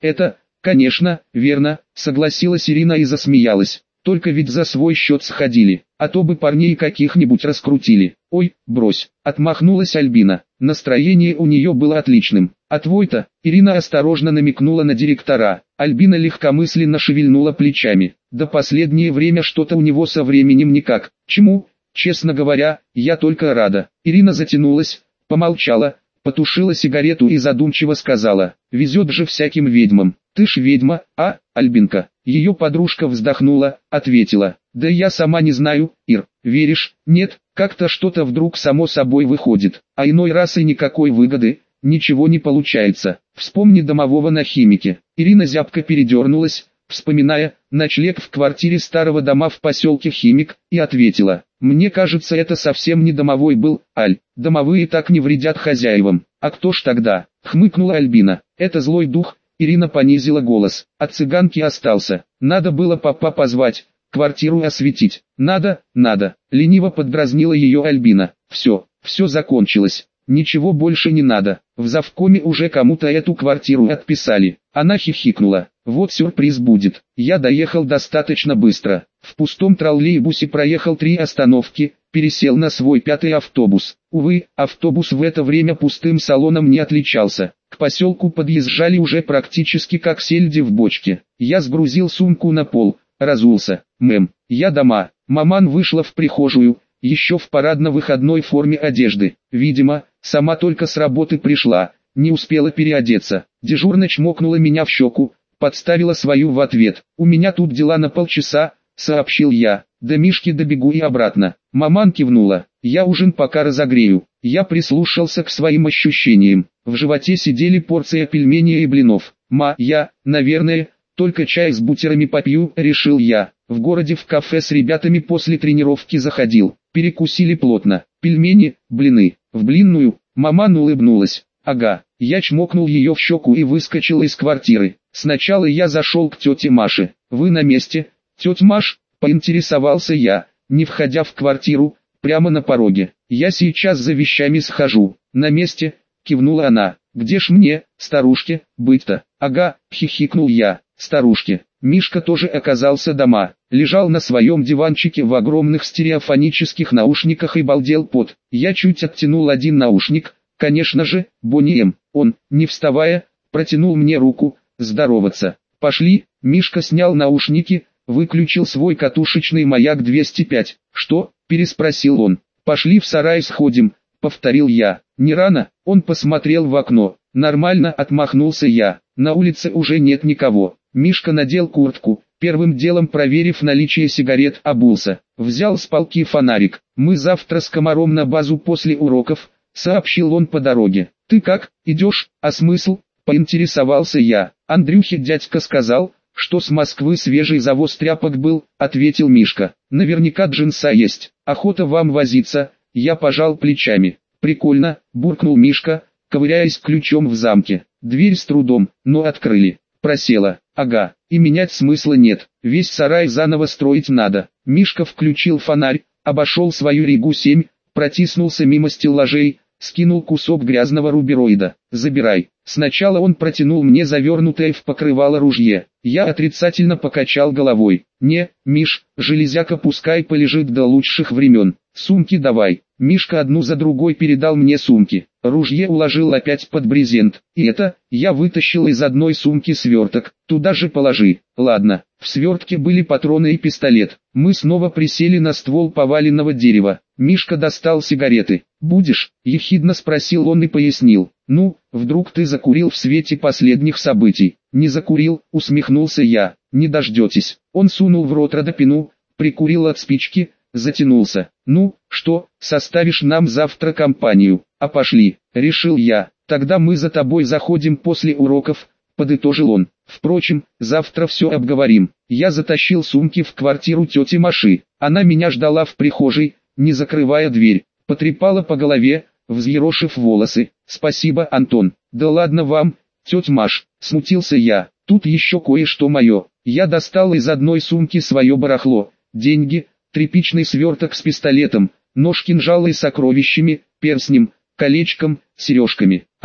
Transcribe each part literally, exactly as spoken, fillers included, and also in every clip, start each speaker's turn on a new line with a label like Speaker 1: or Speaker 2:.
Speaker 1: Это, конечно, верно, согласилась Ирина и засмеялась. Только ведь за свой счет сходили, а то бы парней каких-нибудь раскрутили. Ой, брось, отмахнулась Альбина. Настроение у нее было отличным. А твой-то? Ирина осторожно намекнула на директора. Альбина легкомысленно шевельнула плечами. Да последнее время что-то у него со временем никак. Чему? Честно говоря, я только рада. Ирина затянулась, помолчала, потушила сигарету и задумчиво сказала: везет же всяким ведьмам. Ты ж ведьма, а, Альбинка? Ее подружка вздохнула, ответила: да я сама не знаю, Ир, веришь? Нет, как-то что-то вдруг само собой выходит, а иной раз и никакой выгоды, ничего не получается. Вспомни домового на химике. Ирина зябко передернулась, вспоминая ночлег в квартире старого дома в поселке Химик, и ответила: мне кажется, это совсем не домовой был, Аль, домовые так не вредят хозяевам. А кто ж тогда? Хмыкнула Альбина. Это злой дух. Ирина понизила голос. От цыганки остался. Надо было папа позвать, квартиру осветить. Надо, надо. Лениво поддразнила ее Альбина. Все, все закончилось. Ничего больше не надо. В завкоме уже кому-то эту квартиру отписали. Она хихикнула. Вот сюрприз будет. Я доехал достаточно быстро. В пустом троллейбусе проехал три остановки, пересел на свой пятый автобус. Увы, автобус в это время пустым салоном не отличался. К поселку подъезжали уже практически как сельди в бочке. Я сгрузил сумку на пол, разулся. Мэм, я дома. Маман вышла в прихожую, еще в парадно-выходной форме одежды. Видимо, сама только с работы пришла, не успела переодеться. Дежурно чмокнула меня в щеку, подставила свою в ответ. У меня тут дела на полчаса, сообщил я. До Мишки добегу и обратно. Маман кивнула. Я ужин пока разогрею. Я прислушался к своим ощущениям. В животе сидели порция пельменей и блинов. Ма, я, наверное, только чай с бутерами попью, решил я. В городе в кафе с ребятами после тренировки заходил. Перекусили плотно. Пельмени, блины. В блинную. Маман улыбнулась. Ага. Я чмокнул ее в щеку и выскочил из квартиры. Сначала я зашел к тете Маше. Вы на месте? Тетя Маш? Поинтересовался я, не входя в квартиру, прямо на пороге. Я сейчас за вещами схожу. На месте? Кивнула она. Где ж мне, старушке, быть-то? Ага, хихикнул я. Старушке. Мишка тоже оказался дома. Лежал на своем диванчике в огромных стереофонических наушниках и балдел под. Я чуть оттянул один наушник. Конечно же, Бонни М. Он, не вставая, протянул мне руку, здороваться. Пошли. Мишка снял наушники, выключил свой катушечный маяк двести пять. «Что?» – переспросил он. «Пошли в сарай сходим», – повторил я. «Не рано?» – он посмотрел в окно. «Нормально», – отмахнулся я. «На улице уже нет никого». Мишка надел куртку, первым делом проверив наличие сигарет, обулся. Взял с полки фонарик. «Мы завтра с Комаром на базу после уроков», – сообщил он по дороге. «Ты как, идешь? А смысл?» – поинтересовался я. «Андрюхе дядька сказал, что с Москвы свежий завоз тряпок был», — ответил Мишка. «Наверняка джинса есть. Охота вам возиться», — я пожал плечами. «Прикольно», — буркнул Мишка, ковыряясь ключом в замке. Дверь с трудом, но открыли. Просела. «Ага, и менять смысла нет. Весь сарай заново строить надо». Мишка включил фонарь, обошел свою Ригу семь, протиснулся мимо стеллажей, скинул кусок грязного рубероида. «Забирай». Сначала он протянул мне завернутое в покрывало ружье. Я отрицательно покачал головой. «Не, Миш, железяка пускай полежит до лучших времен. Сумки давай». Мишка одну за другой передал мне сумки. Ружье уложил опять под брезент. И это, я вытащил из одной сумки сверток. «Туда же положи». «Ладно». В свертке были патроны и пистолет. Мы снова присели на ствол поваленного дерева. Мишка достал сигареты. «Будешь?» – ехидно спросил он и пояснил. «Ну, вдруг ты закурил в свете последних событий?» «Не закурил», – усмехнулся я. «Не дождетесь». Он сунул в рот родопину, прикурил от спички, затянулся. «Ну, что, составишь нам завтра компанию?» «А пошли», – решил я. «Тогда мы за тобой заходим после уроков», – подытожил он. «Впрочем, завтра все обговорим». Я затащил сумки в квартиру тети Маши. Она меня ждала в прихожей, не закрывая дверь. Потрепала по голове, взъерошив волосы. «Спасибо, Антон». «Да ладно вам, тетя Маш», – смутился я. «Тут еще кое-что мое». Я достал из одной сумки свое барахло, деньги, тряпичный сверток с пистолетом, нож-кинжалы и сокровищами, перстнем, колечком, сережками. А во,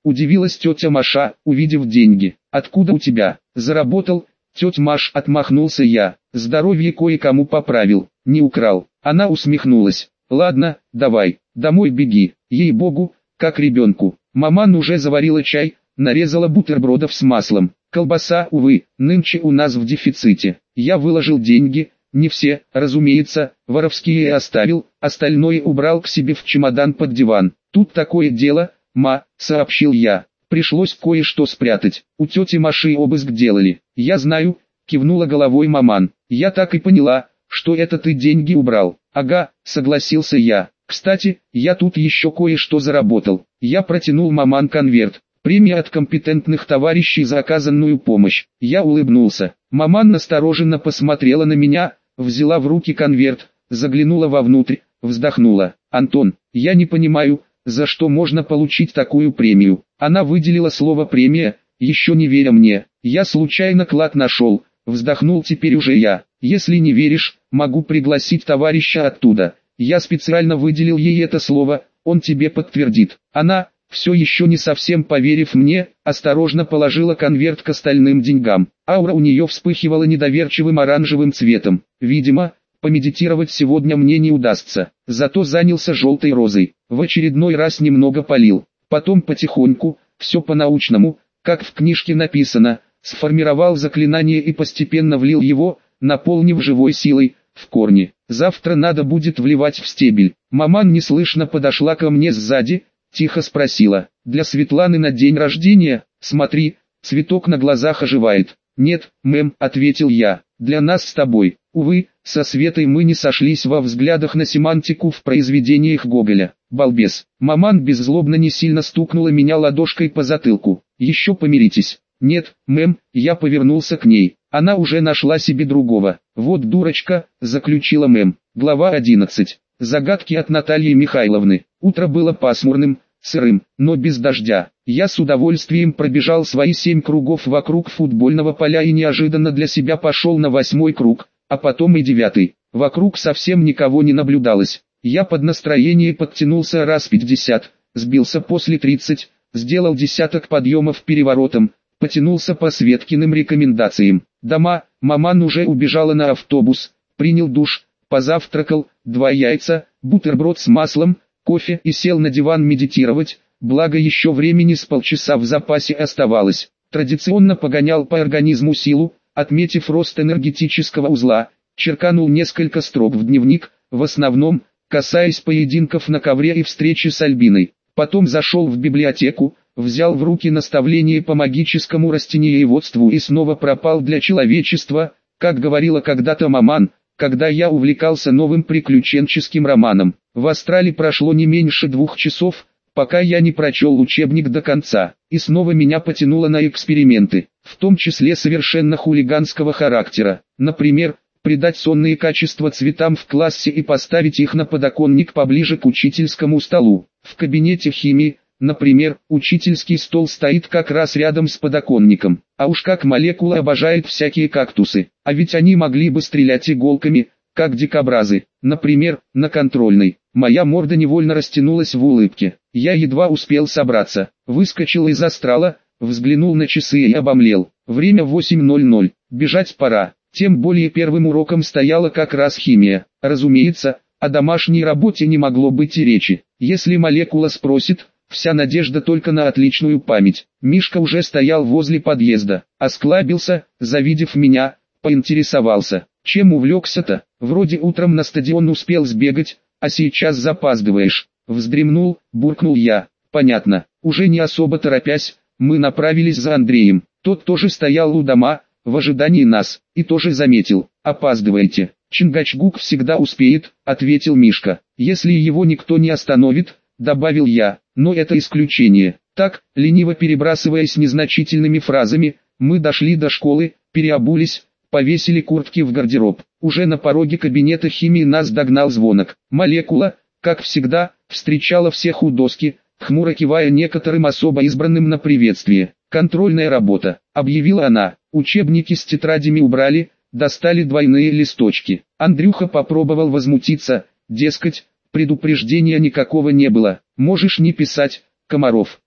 Speaker 1: Удивилась тетя Маша, увидев деньги. Откуда у тебя? Заработал. Тетя Маш, отмахнулся я. Здоровье кое-кому поправил. Не украл. Она усмехнулась. Ладно, давай, домой беги. Ей-богу, как ребенку. Маман уже заварила чай, нарезала бутербродов с маслом. Колбаса, увы, нынче у нас в дефиците. Я выложил деньги, не все, разумеется, воровские оставил, остальное убрал к себе в чемодан под диван. Тут такое дело, ма, сообщил я. Пришлось кое-что спрятать. У тети Маши обыск делали. Я знаю, кивнула головой маман. Я так и поняла, что это ты деньги убрал. Ага, согласился я. Кстати, я тут еще кое-что заработал. Я протянул маман конверт. Премия от компетентных товарищей за оказанную помощь. Я улыбнулся. Маман настороженно посмотрела на меня, взяла в руки конверт, заглянула вовнутрь, вздохнула. Антон, я не понимаю, за что можно получить такую премию. Она выделила слово «премия», еще не веря мне. Я случайно клад нашел, вздохнул теперь уже я. Если не веришь, могу пригласить товарища оттуда. Я специально выделил ей это слово, он тебе подтвердит. Она, все еще не совсем поверив мне, осторожно положила конверт к остальным деньгам. Аура у нее вспыхивала недоверчивым оранжевым цветом. Видимо, помедитировать сегодня мне не удастся. Зато занялся желтой розой. В очередной раз немного полил. Потом потихоньку, все по-научному, как в книжке написано, сформировал заклинание и постепенно влил его, наполнив живой силой, в корни. Завтра надо будет вливать в стебель. Маман неслышно подошла ко мне сзади, тихо спросила. Для Светланы на день рождения? Смотри, цветок на глазах оживает. Нет, мэм, ответил я. Для нас с тобой. Увы, со Светой мы не сошлись во взглядах на семантику в произведениях Гоголя. Балбес. Маман беззлобно не сильно стукнула меня ладошкой по затылку. Еще помиритесь. Нет, мэм, я повернулся к ней. Она уже нашла себе другого. Вот дурочка, заключила мэм. Глава одиннадцать. Загадки от Натальи Михайловны. Утро было пасмурным, сырым, но без дождя. Я с удовольствием пробежал свои семь кругов вокруг футбольного поля и неожиданно для себя пошел на восьмой круг, а потом и девятый. Вокруг совсем никого не наблюдалось. Я под настроение подтянулся раз пятьдесят, сбился после тридцать, сделал десяток подъемов переворотом, потянулся по Светкиным рекомендациям. Дома, маман уже убежала на автобус, принял душ, позавтракал, два яйца, бутерброд с маслом, кофе и сел на диван медитировать, благо еще времени с полчаса в запасе оставалось. Традиционно погонял по организму силу, отметив рост энергетического узла, черканул несколько строк в дневник, в основном, касаясь поединков на ковре и встречи с Альбиной. Потом зашел в библиотеку, взял в руки наставление по магическому растениеводству и снова пропал для человечества, как говорила когда-то маман, когда я увлекался новым приключенческим романом. В астрале прошло не меньше двух часов, пока я не прочел учебник до конца, и снова меня потянуло на эксперименты, в том числе совершенно хулиганского характера. Например, придать сонные качества цветам в классе и поставить их на подоконник поближе к учительскому столу. В кабинете химии, например, учительский стол стоит как раз рядом с подоконником, а уж как молекула обожает всякие кактусы, а ведь они могли бы стрелять иголками, как дикобразы, например, на контрольной. Моя морда невольно растянулась в улыбке. Я едва успел собраться, выскочил из астрала, взглянул на часы и обомлел. Время восемь ноль ноль, бежать пора. Тем более первым уроком стояла как раз химия. Разумеется, о домашней работе не могло быть и речи. Если молекула спросит, вся надежда только на отличную память. Мишка уже стоял возле подъезда, осклабился, завидев меня, поинтересовался. Чем увлекся-то? Вроде утром на стадион успел сбегать, а сейчас запаздываешь. Вздремнул, буркнул я. Понятно. Уже не особо торопясь, мы направились за Андреем. Тот тоже стоял у дома, в ожидании нас, и тоже заметил. Опаздываете. Чингачгук всегда успеет, ответил Мишка. Если его никто не остановит, добавил я, но это исключение. Так, лениво перебрасываясь незначительными фразами, мы дошли до школы, переобулись, повесили куртки в гардероб. Уже на пороге кабинета химии нас догнал звонок. Молекула, как всегда, встречала всех у доски, хмуро кивая некоторым особо избранным на приветствие. «Контрольная работа», — объявила она. Учебники с тетрадями убрали, достали двойные листочки. Андрюха попробовал возмутиться, дескать, предупреждения никакого не было. «Можешь не писать, Комаров»,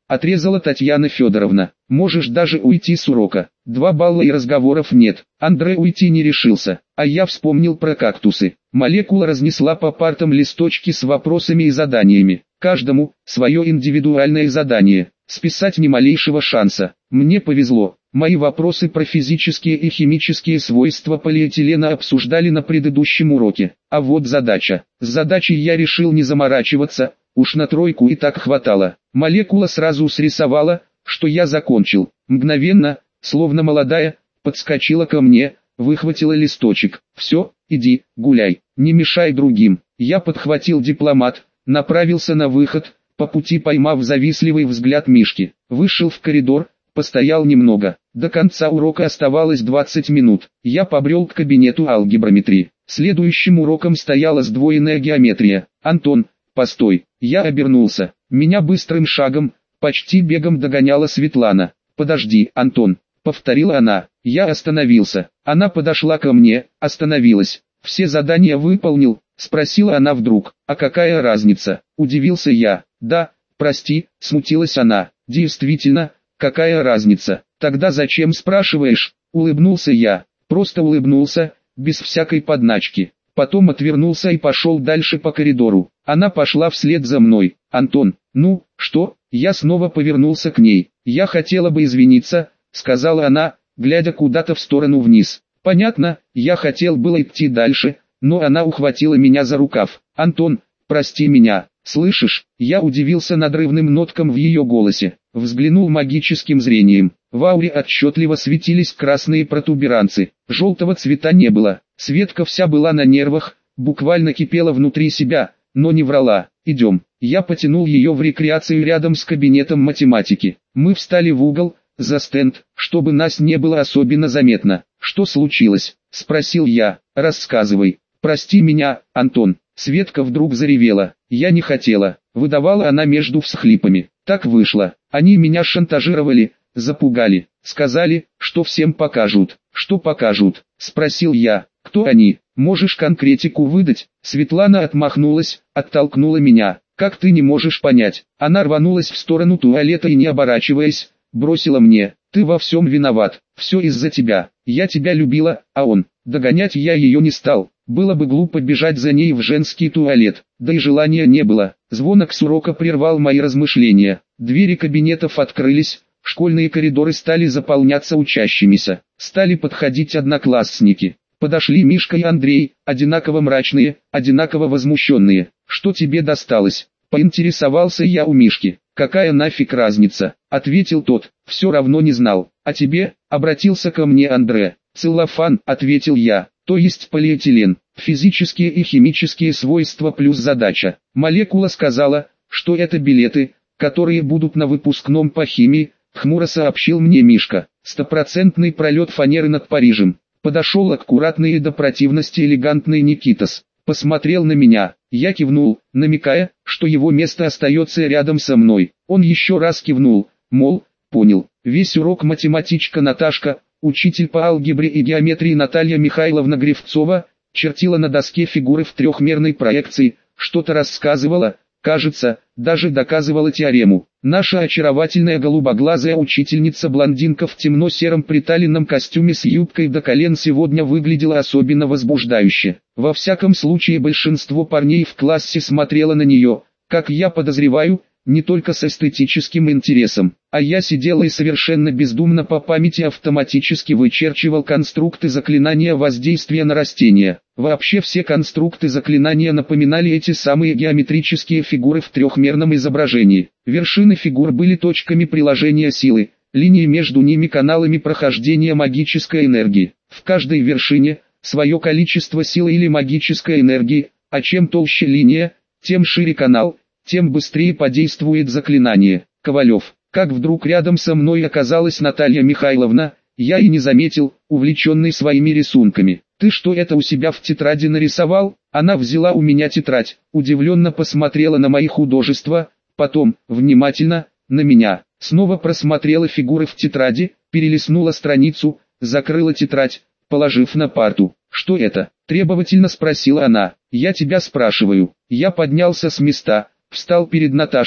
Speaker 1: отрезала Татьяна Федоровна. Можешь даже уйти с урока. Два балла и разговоров нет. Андре уйти не решился, а я вспомнил про кактусы. Молекула разнесла по партам листочки с вопросами и заданиями. Каждому свое индивидуальное задание. Списать ни малейшего шанса. Мне повезло. Мои вопросы про физические и химические свойства полиэтилена обсуждали на предыдущем уроке. А вот задача. С задачей я решил не заморачиваться, уж на тройку и так хватало. Молекула сразу срисовала, что я закончил. Мгновенно, словно молодая, подскочила ко мне, выхватила листочек. «Все, иди, гуляй, не мешай другим». Я подхватил дипломат, направился на выход, по пути поймав завистливый взгляд Мишки. Вышел в коридор, постоял немного. До конца урока оставалось двадцать минут. Я побрел к кабинету алгеброметрии. Следующим уроком стояла сдвоенная геометрия. «Антон, постой». Я обернулся. Меня быстрым шагом, почти бегом догоняла Светлана. «Подожди, Антон», — повторила она. Я остановился. Она подошла ко мне, остановилась. «Все задания выполнил?» — спросила она вдруг. «А какая разница?» — удивился я. «Да, прости», — смутилась она. «Действительно, какая разница? Тогда зачем спрашиваешь?» — улыбнулся я. Просто улыбнулся, без всякой подначки. Потом отвернулся и пошел дальше по коридору. Она пошла вслед за мной. «Антон, ну, что?» Я снова повернулся к ней. «Я хотела бы извиниться», — сказала она, глядя куда-то в сторону вниз. «Понятно, я хотел было идти дальше, но она ухватила меня за рукав. «Антон, прости меня, слышишь?» Я удивился надрывным ноткам в ее голосе. Взглянул магическим зрением. В ауре отчетливо светились красные протуберанцы. Желтого цвета не было. Светка вся была на нервах, буквально кипела внутри себя, но не врала. «Идем». Я потянул ее в рекреацию рядом с кабинетом математики. Мы встали в угол, за стенд, чтобы нас не было особенно заметно. «Что случилось?» — спросил я. «Рассказывай». «Прости меня, Антон». Светка вдруг заревела. «Я не хотела», — выдавала она между всхлипами. «Так вышло. Они меня шантажировали, запугали, сказали, что всем покажут». «Что покажут?» — спросил я. «Кто они? Можешь конкретику выдать?» Светлана отмахнулась, оттолкнула меня. «Как ты не можешь понять?» Она рванулась в сторону туалета и, не оборачиваясь, бросила мне. «Ты во всем виноват, все из-за тебя. Я тебя любила, а он...» Догонять я ее не стал. Было бы глупо бежать за ней в женский туалет, да и желания не было. Звонок с урока прервал мои размышления. Двери кабинетов открылись, школьные коридоры стали заполняться учащимися. Стали подходить одноклассники. Подошли Мишка и Андрей, одинаково мрачные, одинаково возмущенные. «Что тебе досталось?» — поинтересовался я у Мишки. «Какая нафиг разница?» — ответил тот. «Все равно не знал. А тебе?» — обратился ко мне Андре. «Целлофан», — ответил я, — то есть полиэтилен, физические и химические свойства плюс задача. Молекула сказала, что это билеты, которые будут на выпускном по химии, хмуро сообщил мне Мишка. Стопроцентный пролет фанеры над Парижем. Подошел аккуратный и до противности элегантный Никитос. Посмотрел на меня, я кивнул, намекая, что его место остается рядом со мной. Он еще раз кивнул, мол, понял. Весь урок математичка Наташка, учитель по алгебре и геометрии Наталья Михайловна Гривцова, чертила на доске фигуры в трехмерной проекции, что-то рассказывала, кажется, даже доказывала теорему. Наша очаровательная голубоглазая учительница-блондинка в темно-сером приталенном костюме с юбкой до колен сегодня выглядела особенно возбуждающе. Во всяком случае большинство парней в классе смотрело на нее, как я подозреваю, не только с эстетическим интересом, а я сидел и совершенно бездумно по памяти автоматически вычерчивал конструкты заклинания воздействия на растения. Вообще все конструкты заклинания напоминали эти самые геометрические фигуры в трехмерном изображении. Вершины фигур были точками приложения силы, линии между ними каналами прохождения магической энергии. В каждой вершине свое количество силы или магической энергии, а чем толще линия, тем шире канал, тем быстрее подействует заклинание. Ковалев. Как вдруг рядом со мной оказалась Наталья Михайловна, я и не заметил, увлеченный своими рисунками. «Ты что это у себя в тетради нарисовал?» Она взяла у меня тетрадь, удивленно посмотрела на мои художества, потом, внимательно, на меня. Снова просмотрела фигуры в тетради, перелистнула страницу, закрыла тетрадь, положив на парту. «Что это?» – требовательно спросила она. «Я тебя спрашиваю». Я поднялся с места, встал перед Наташкой,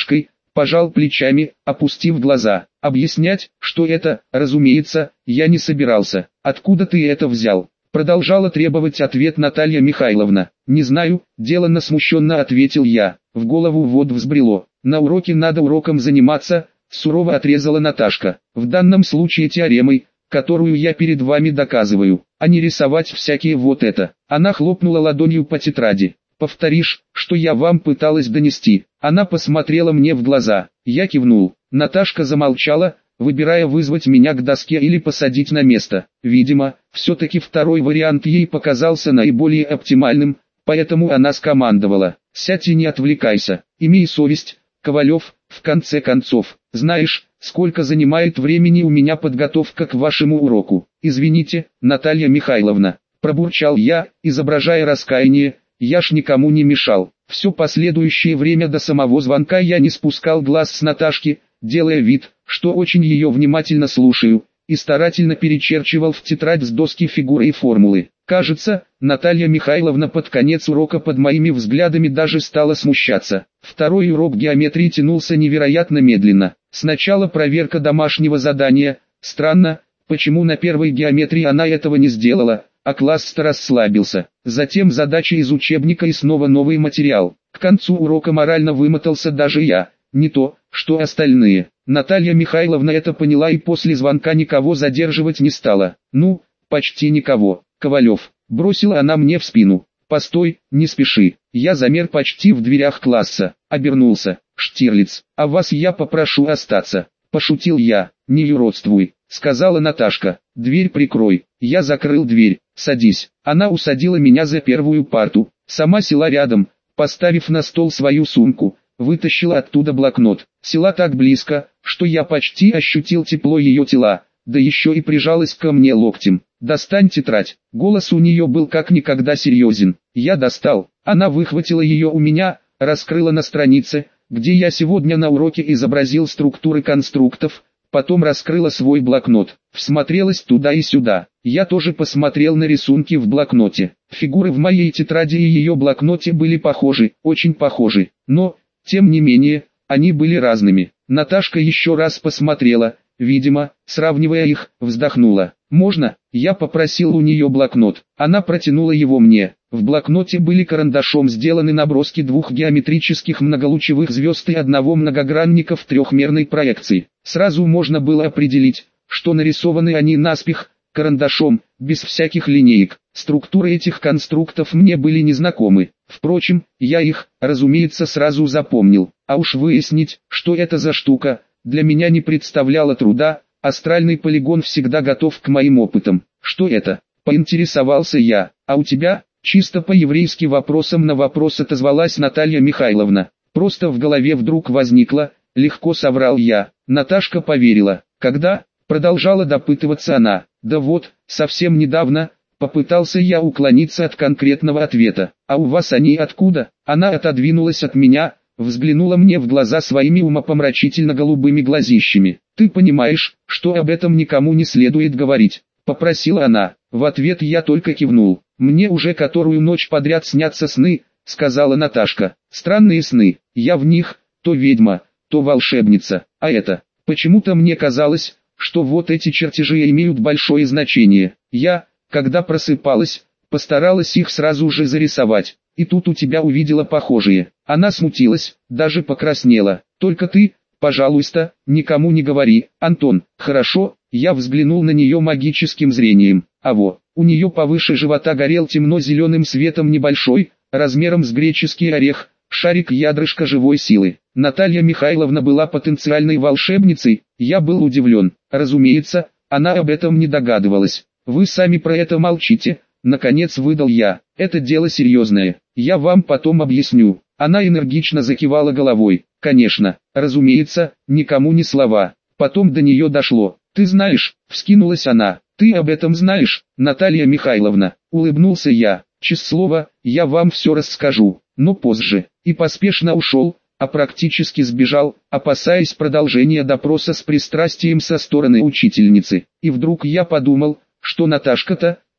Speaker 1: пожал плечами, опустив глаза. Объяснять, что это, разумеется, я не собирался. Откуда ты это взял? Продолжала требовать ответ Наталья Михайловна. Не знаю, деланно смущенно ответил я. В голову вот взбрело. На уроке надо уроком заниматься, сурово отрезала Наташка. В данном случае теоремой, которую я перед вами доказываю, а не рисовать всякие вот это. Она хлопнула ладонью по тетради. Повторишь, что я вам пыталась донести. Она посмотрела мне в глаза. Я кивнул. Наташка замолчала, выбирая вызвать меня к доске или посадить на место. Видимо, все-таки второй вариант ей показался наиболее оптимальным, поэтому она скомандовала: «Сядь и не отвлекайся, имей совесть, Ковалев, в конце концов, знаешь, сколько занимает времени у меня подготовка к вашему уроку?» «Извините, Наталья Михайловна», пробурчал я, изображая раскаяние, я ж никому не мешал. Все последующее время до самого звонка я не спускал глаз с Наташки, делая вид, что очень ее внимательно слушаю, и старательно перечерчивал в тетрадь с доски фигуры и формулы. Кажется, Наталья Михайловна под конец урока под моими взглядами даже стала смущаться. Второй урок геометрии тянулся невероятно медленно. Сначала проверка домашнего задания. Странно, почему на первой геометрии она этого не сделала, а класс-то расслабился. Затем задача из учебника и снова новый материал. К концу урока морально вымотался даже я, не то, что остальные. Наталья Михайловна это поняла и после звонка никого задерживать не стала. Ну, почти никого. «Ковалев», бросила она мне в спину. «Постой, не спеши». Я замер почти в дверях класса, обернулся. «Штирлиц, а вас я попрошу остаться». Пошутил я. «Не юродствуй», сказала Наташка. «Дверь прикрой». Я закрыл дверь. «Садись». Она усадила меня за первую парту. Сама села рядом, поставив на стол свою сумку. Вытащила оттуда блокнот. Села так близко, что я почти ощутил тепло ее тела, да еще и прижалась ко мне локтем. «Достань тетрадь». Голос у нее был как никогда серьезен. Я достал. Она выхватила ее у меня, раскрыла на странице, где я сегодня на уроке изобразил структуры конструктов, потом раскрыла свой блокнот, всмотрелась туда и сюда. Я тоже посмотрел на рисунки в блокноте. Фигуры в моей тетради и ее блокноте были похожи, очень похожи, но, тем не менее, они были разными. Наташка еще раз посмотрела, видимо, сравнивая их, вздохнула. «Можно?» Я попросил у нее блокнот. Она протянула его мне. В блокноте были карандашом сделаны наброски двух геометрических многолучевых звезд и одного многогранника в трехмерной проекции. Сразу можно было определить, что нарисованы они наспех, карандашом, без всяких линеек. Структуры этих конструктов мне были незнакомы. Впрочем, я их, разумеется, сразу запомнил. А уж выяснить, что это за штука, для меня не представляло труда. Астральный полигон всегда готов к моим опытам. «Что это?» – поинтересовался я. «А у тебя?» – чисто по-еврейски вопросом на вопрос отозвалась Наталья Михайловна. Просто в голове вдруг возникло, легко соврал я. Наташка поверила. «Когда?» – продолжала допытываться она. «Да вот, совсем недавно», – попытался я уклониться от конкретного ответа. «А у вас они откуда?» Она отодвинулась от меня, взглянула мне в глаза своими умопомрачительно-голубыми глазищами. «Ты понимаешь, что об этом никому не следует говорить?» – попросила она. В ответ я только кивнул. «Мне уже которую ночь подряд снятся сны», – сказала Наташка. «Странные сны. Я в них, то ведьма, то волшебница. А это, почему-то мне казалось, что вот эти чертежи имеют большое значение. Я, когда просыпалась, постаралась их сразу же зарисовать. И тут у тебя увидела похожие». Она смутилась, даже покраснела. «Только ты, пожалуйста, никому не говори, Антон». «Хорошо». Я взглянул на нее магическим зрением. А во, у нее повыше живота горел темно-зеленым светом небольшой, размером с греческий орех, шарик-ядрышко живой силы. Наталья Михайловна была потенциальной волшебницей. Я был удивлен. Разумеется, она об этом не догадывалась. «Вы сами про это молчите», наконец выдал я. «Это дело серьезное. Я вам потом объясню». Она энергично закивала головой. «Конечно, разумеется, никому ни слова». Потом до нее дошло. «Ты знаешь», — вскинулась она. «Ты об этом знаешь, Наталья Михайловна?» Улыбнулся я. «Честное слово, я вам все расскажу, но позже». И поспешно ушел, а практически сбежал, опасаясь продолжения допроса с пристрастием со стороны учительницы. И вдруг я подумал, что Наташка-то,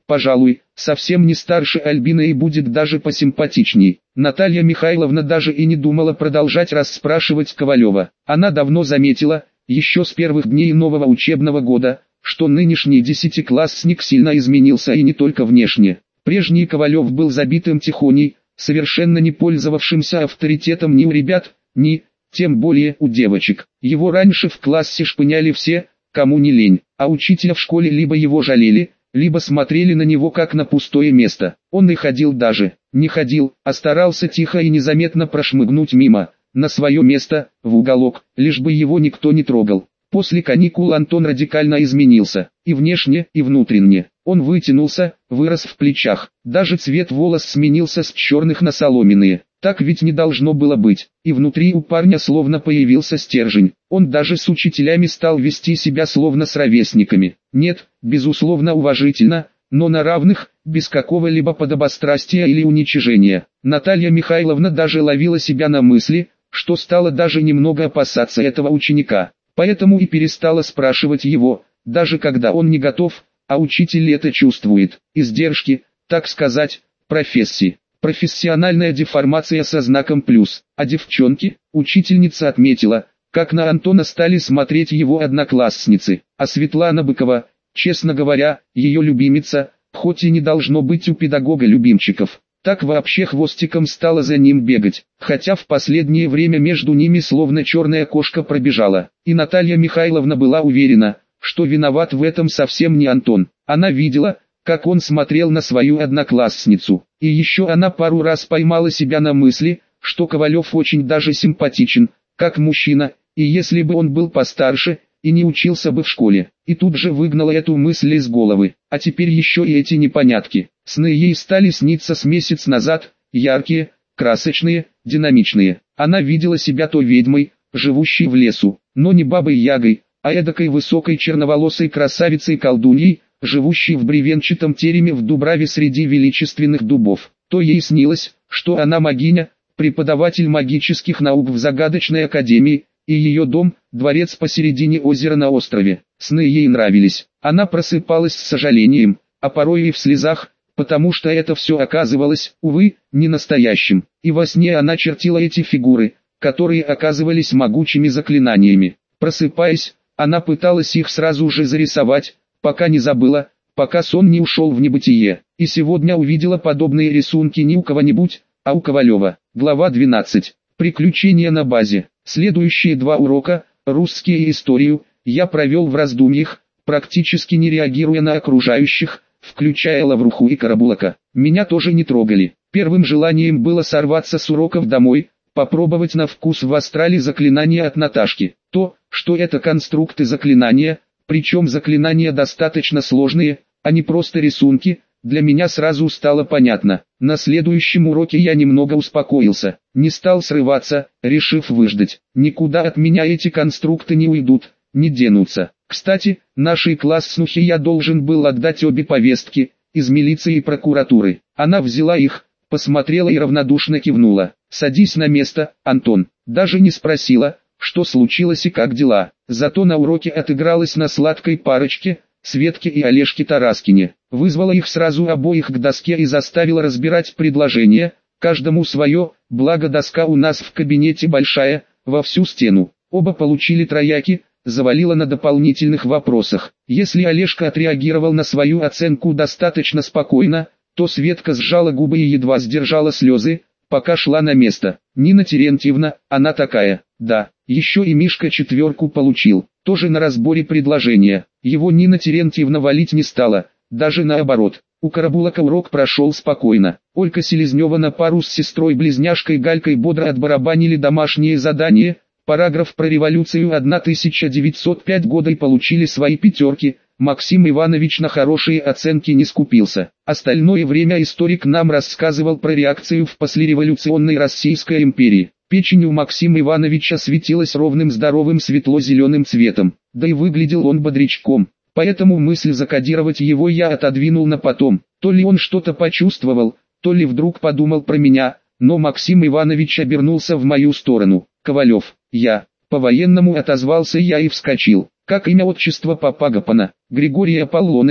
Speaker 1: пожалуй, совсем не старше Альбины и будет даже посимпатичней. Наталья Михайловна даже и не думала продолжать расспрашивать Ковалева. Она давно заметила, еще с первых дней нового учебного года, что нынешний десятиклассник сильно изменился и не только внешне. Прежний Ковалев был забитым тихоней, совершенно не пользовавшимся авторитетом ни у ребят, ни, тем более, у девочек. Его раньше в классе шпыняли все, кому не лень, а учителя в школе либо его жалели, либо смотрели на него как на пустое место. Он и ходил даже, не ходил, а старался тихо и незаметно прошмыгнуть мимо, на свое место, в уголок, лишь бы его никто не трогал. После каникул Антон радикально изменился, и внешне, и внутренне. Он вытянулся, вырос в плечах, даже цвет волос сменился с черных на соломенные. Так ведь не должно было быть, и внутри у парня словно появился стержень. Он даже с учителями стал вести себя словно с ровесниками. Нет, безусловно уважительно, но на равных, без какого-либо подобострастия или уничижения. Наталья Михайловна даже ловила себя на мысли, что стала даже немного опасаться этого ученика. Поэтому и перестала спрашивать его, даже когда он не готов, а учитель это чувствует. Издержки, так сказать, профессии. Профессиональная деформация со знаком плюс. А девчонки, учительница отметила, как на Антона стали смотреть его одноклассницы. А Светлана Быкова, честно говоря, ее любимица, хоть и не должно быть у педагога любимчиков, так вообще хвостиком стала за ним бегать, хотя в последнее время между ними словно черная кошка пробежала. И Наталья Михайловна была уверена, что виноват в этом совсем не Антон. Она видела, как он смотрел на свою одноклассницу. И еще она пару раз поймала себя на мысли, что Ковалев очень даже симпатичен, как мужчина, и если бы он был постарше, и не учился бы в школе. И тут же выгнала эту мысль из головы. А теперь еще и эти непонятки. Сны ей стали сниться с месяц назад, яркие, красочные, динамичные. Она видела себя то ведьмой, живущей в лесу, но не бабой-ягой, а эдакой высокой черноволосой красавицей-колдуньей, живущей в бревенчатом тереме в Дубраве среди величественных дубов. То ей снилось, что она магиня, преподаватель магических наук в загадочной академии, и ее дом – дворец посередине озера на острове. Сны ей нравились. Она просыпалась с сожалением, а порой и в слезах, потому что это все оказывалось, увы, не настоящим. И во сне она чертила эти фигуры, которые оказывались могучими заклинаниями. Просыпаясь, она пыталась их сразу же зарисовать, пока не забыла, пока сон не ушел в небытие. И сегодня увидела подобные рисунки не у кого-нибудь, а у Ковалева. Глава двенадцать. Приключения на базе. Следующие два урока, русский и историю, я провел в раздумьях, практически не реагируя на окружающих, включая Лавруху и Карабулака. Меня тоже не трогали. Первым желанием было сорваться с уроков домой, попробовать на вкус в астрале заклинания от Наташки. То, что это конструкты заклинания, причем заклинания достаточно сложные, а не просто рисунки, для меня сразу стало понятно. На следующем уроке я немного успокоился, не стал срываться, решив выждать. Никуда от меня эти конструкты не уйдут, не денутся. Кстати, нашей класснухе я должен был отдать обе повестки, из милиции и прокуратуры. Она взяла их, посмотрела и равнодушно кивнула. «Садись на место, Антон». Даже не спросила, что случилось и как дела. Зато на уроке отыгралась на сладкой парочке, Светке и Олежке Тараскине. Вызвала их сразу обоих к доске и заставила разбирать предложения, каждому свое, благо доска у нас в кабинете большая, во всю стену. Оба получили трояки, завалила на дополнительных вопросах. Если Олежка отреагировал на свою оценку достаточно спокойно, то Светка сжала губы и едва сдержала слезы, пока шла на место. Нина Терентьевна, она такая, да. Еще и Мишка четверку получил, тоже на разборе предложения. Его Нина Терентьевна валить не стала, даже наоборот. У Карабулака урок прошел спокойно. Ольга Селезнева на пару с сестрой-близняшкой Галькой бодро отбарабанили домашнее задание, параграф про революцию тысяча девятьсот пятого года и получили свои пятерки. Максим Иванович на хорошие оценки не скупился. Остальное время историк нам рассказывал про реакцию в послереволюционной Российской империи. Печень у Максима Ивановича светилась ровным здоровым светло-зеленым цветом, да и выглядел он бодрячком. Поэтому мысль закодировать его я отодвинул на потом. То ли он что-то почувствовал, то ли вдруг подумал про меня, но Максим Иванович обернулся в мою сторону. «Ковалев, я». По-военному отозвался я и вскочил. «Как имя отчество папа Гапона?» «Григорий Аполлонович»,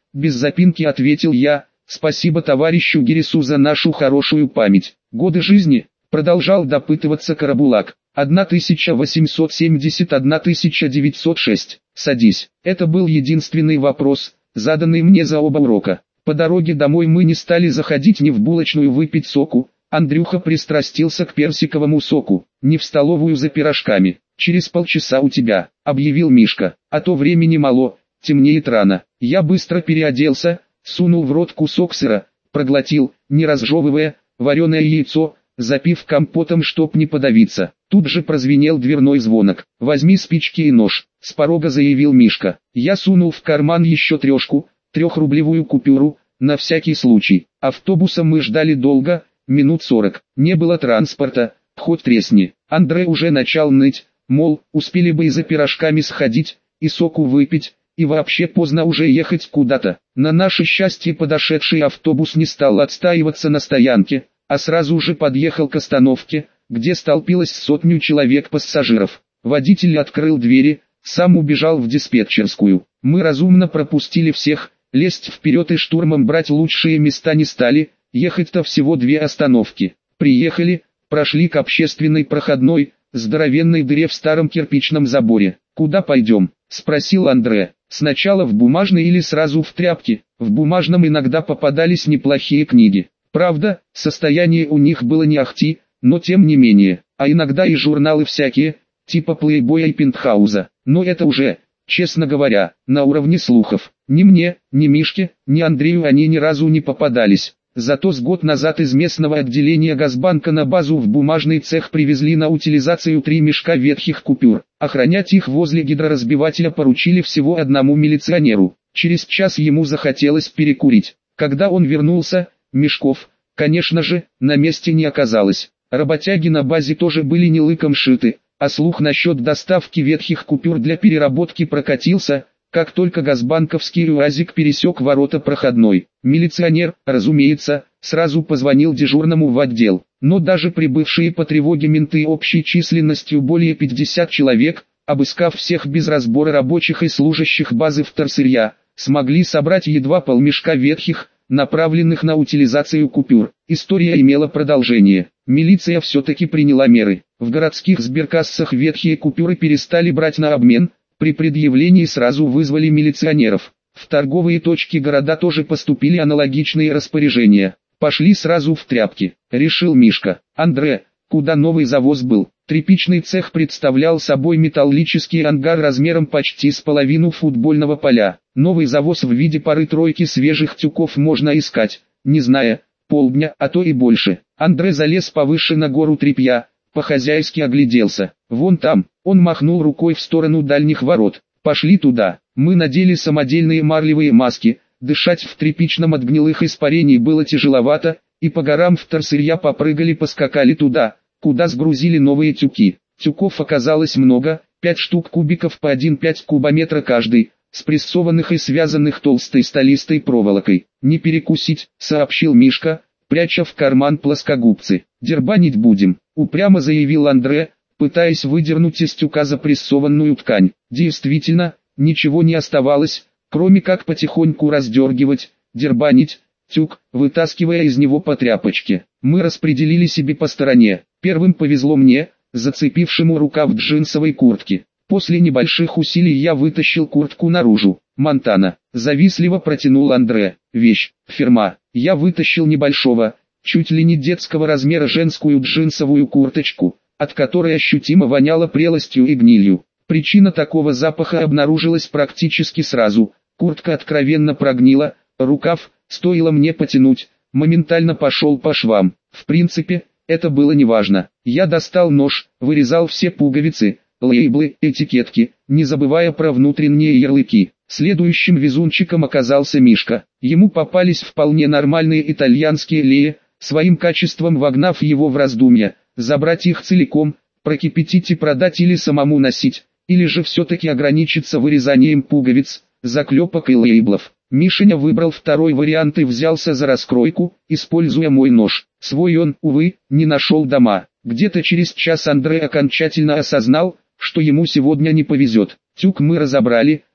Speaker 1: без запинки ответил я. Спасибо товарищу Гирису за нашу хорошую память. Годы жизни, продолжал допытываться Карабулак. тысяча восемьсот семьдесят один — тысяча девятьсот шесть. Садись. Это был единственный вопрос, заданный мне за оба урока. По дороге домой мы не стали заходить ни в булочную выпить соку. Андрюха пристрастился к персиковому соку, не в столовую за пирожками. «Через полчаса у тебя», — объявил Мишка, — «а то времени мало, темнеет рано». Я быстро переоделся, сунул в рот кусок сыра, проглотил, не разжевывая, вареное яйцо, запив компотом, чтоб не подавиться. Тут же прозвенел дверной звонок. «Возьми спички и нож», — с порога заявил Мишка. Я сунул в карман еще трешку, трехрублевую купюру, на всякий случай. Автобуса мы ждали долго, минут сорок. Не было транспорта, хоть тресни. Андре уже начал ныть, мол, успели бы и за пирожками сходить, и соку выпить, и вообще поздно уже ехать куда-то. На наше счастье подошедший автобус не стал отстаиваться на стоянке, а сразу же подъехал к остановке, где столпилось сотню человек-пассажиров. Водитель открыл двери, сам убежал в диспетчерскую. Мы разумно пропустили всех, лезть вперед и штурмом брать лучшие места не стали, ехать-то всего две остановки. Приехали, прошли к общественной проходной, здоровенной дыре в старом кирпичном заборе. «Куда пойдем?» — спросил Андре. «Сначала в бумажный или сразу в тряпки?» В бумажном иногда попадались неплохие книги. Правда, состояние у них было не ахти, но тем не менее, а иногда и журналы всякие, типа Плейбоя и Пентхауза. Но это уже, честно говоря, на уровне слухов. Ни мне, ни Мишке, ни Андрею они ни разу не попадались. Зато с год назад из местного отделения Газбанка на базу в бумажный цех привезли на утилизацию три мешка ветхих купюр. Охранять их возле гидроразбивателя поручили всего одному милиционеру. Через час ему захотелось перекурить. Когда он вернулся, мешков, конечно же, на месте не оказалось. Работяги на базе тоже были не лыком шиты, а слух насчет доставки ветхих купюр для переработки прокатился, как только газбанковский УАЗик пересек ворота проходной. Милиционер, разумеется, сразу позвонил дежурному в отдел, но даже прибывшие по тревоге менты общей численностью более пятидесяти человек, обыскав всех без разбора рабочих и служащих базы вторсырья, смогли собрать едва полмешка ветхих, направленных на утилизацию купюр. История имела продолжение. Милиция все-таки приняла меры. В городских сберкассах ветхие купюры перестали брать на обмен, при предъявлении сразу вызвали милиционеров. В торговые точки города тоже поступили аналогичные распоряжения. «Пошли сразу в тряпки», — решил Мишка. «Андре, куда новый завоз был?» Тряпичный цех представлял собой металлический ангар размером почти с половину футбольного поля. Новый завоз в виде пары-тройки свежих тюков можно искать, не зная, полдня, а то и больше. Андре залез повыше на гору тряпья, по-хозяйски огляделся. «Вон там», — он махнул рукой в сторону дальних ворот. «Пошли туда». Мы надели самодельные марлевые маски, дышать в тряпичном от гнилых испарений было тяжеловато, и по горам вторсырья попрыгали-поскакали туда, куда сгрузили новые тюки. Тюков оказалось много, пять штук кубиков по один целых пять кубометра каждый, спрессованных и связанных толстой столистой проволокой. «Не перекусить», — сообщил Мишка, пряча в карман плоскогубцы. «Дербанить будем», — упрямо заявил Андре, пытаясь выдернуть из тюка запрессованную ткань. Действительно, ничего не оставалось, кроме как потихоньку раздергивать, дербанить тюк, вытаскивая из него по тряпочке. Мы распределили себе по стороне. Первым повезло мне, зацепившему рукав джинсовой куртки. После небольших усилий я вытащил куртку наружу. «Монтана», — завистливо протянул Андре. «Вещь, фирма». Я вытащил небольшого, чуть ли не детского размера женскую джинсовую курточку, от которой ощутимо воняло прелостью и гнилью. Причина такого запаха обнаружилась практически сразу. Куртка откровенно прогнила, рукав, стоило мне потянуть, моментально пошел по швам. В принципе, это было неважно. Я достал нож, вырезал все пуговицы, лейблы, этикетки, не забывая про внутренние ярлыки. Следующим везунчиком оказался Мишка. Ему попались вполне нормальные итальянские леи, своим качеством вогнав его в раздумья, забрать их целиком, прокипятить и продать или самому носить, или же все-таки ограничиться вырезанием пуговиц, заклепок и лейблов. Мишеня выбрал второй вариант и взялся за раскройку, используя мой нож. Свой он, увы, не нашел дома. Где-то через час Андре окончательно осознал, что ему сегодня не повезет. Тюк мы разобрали,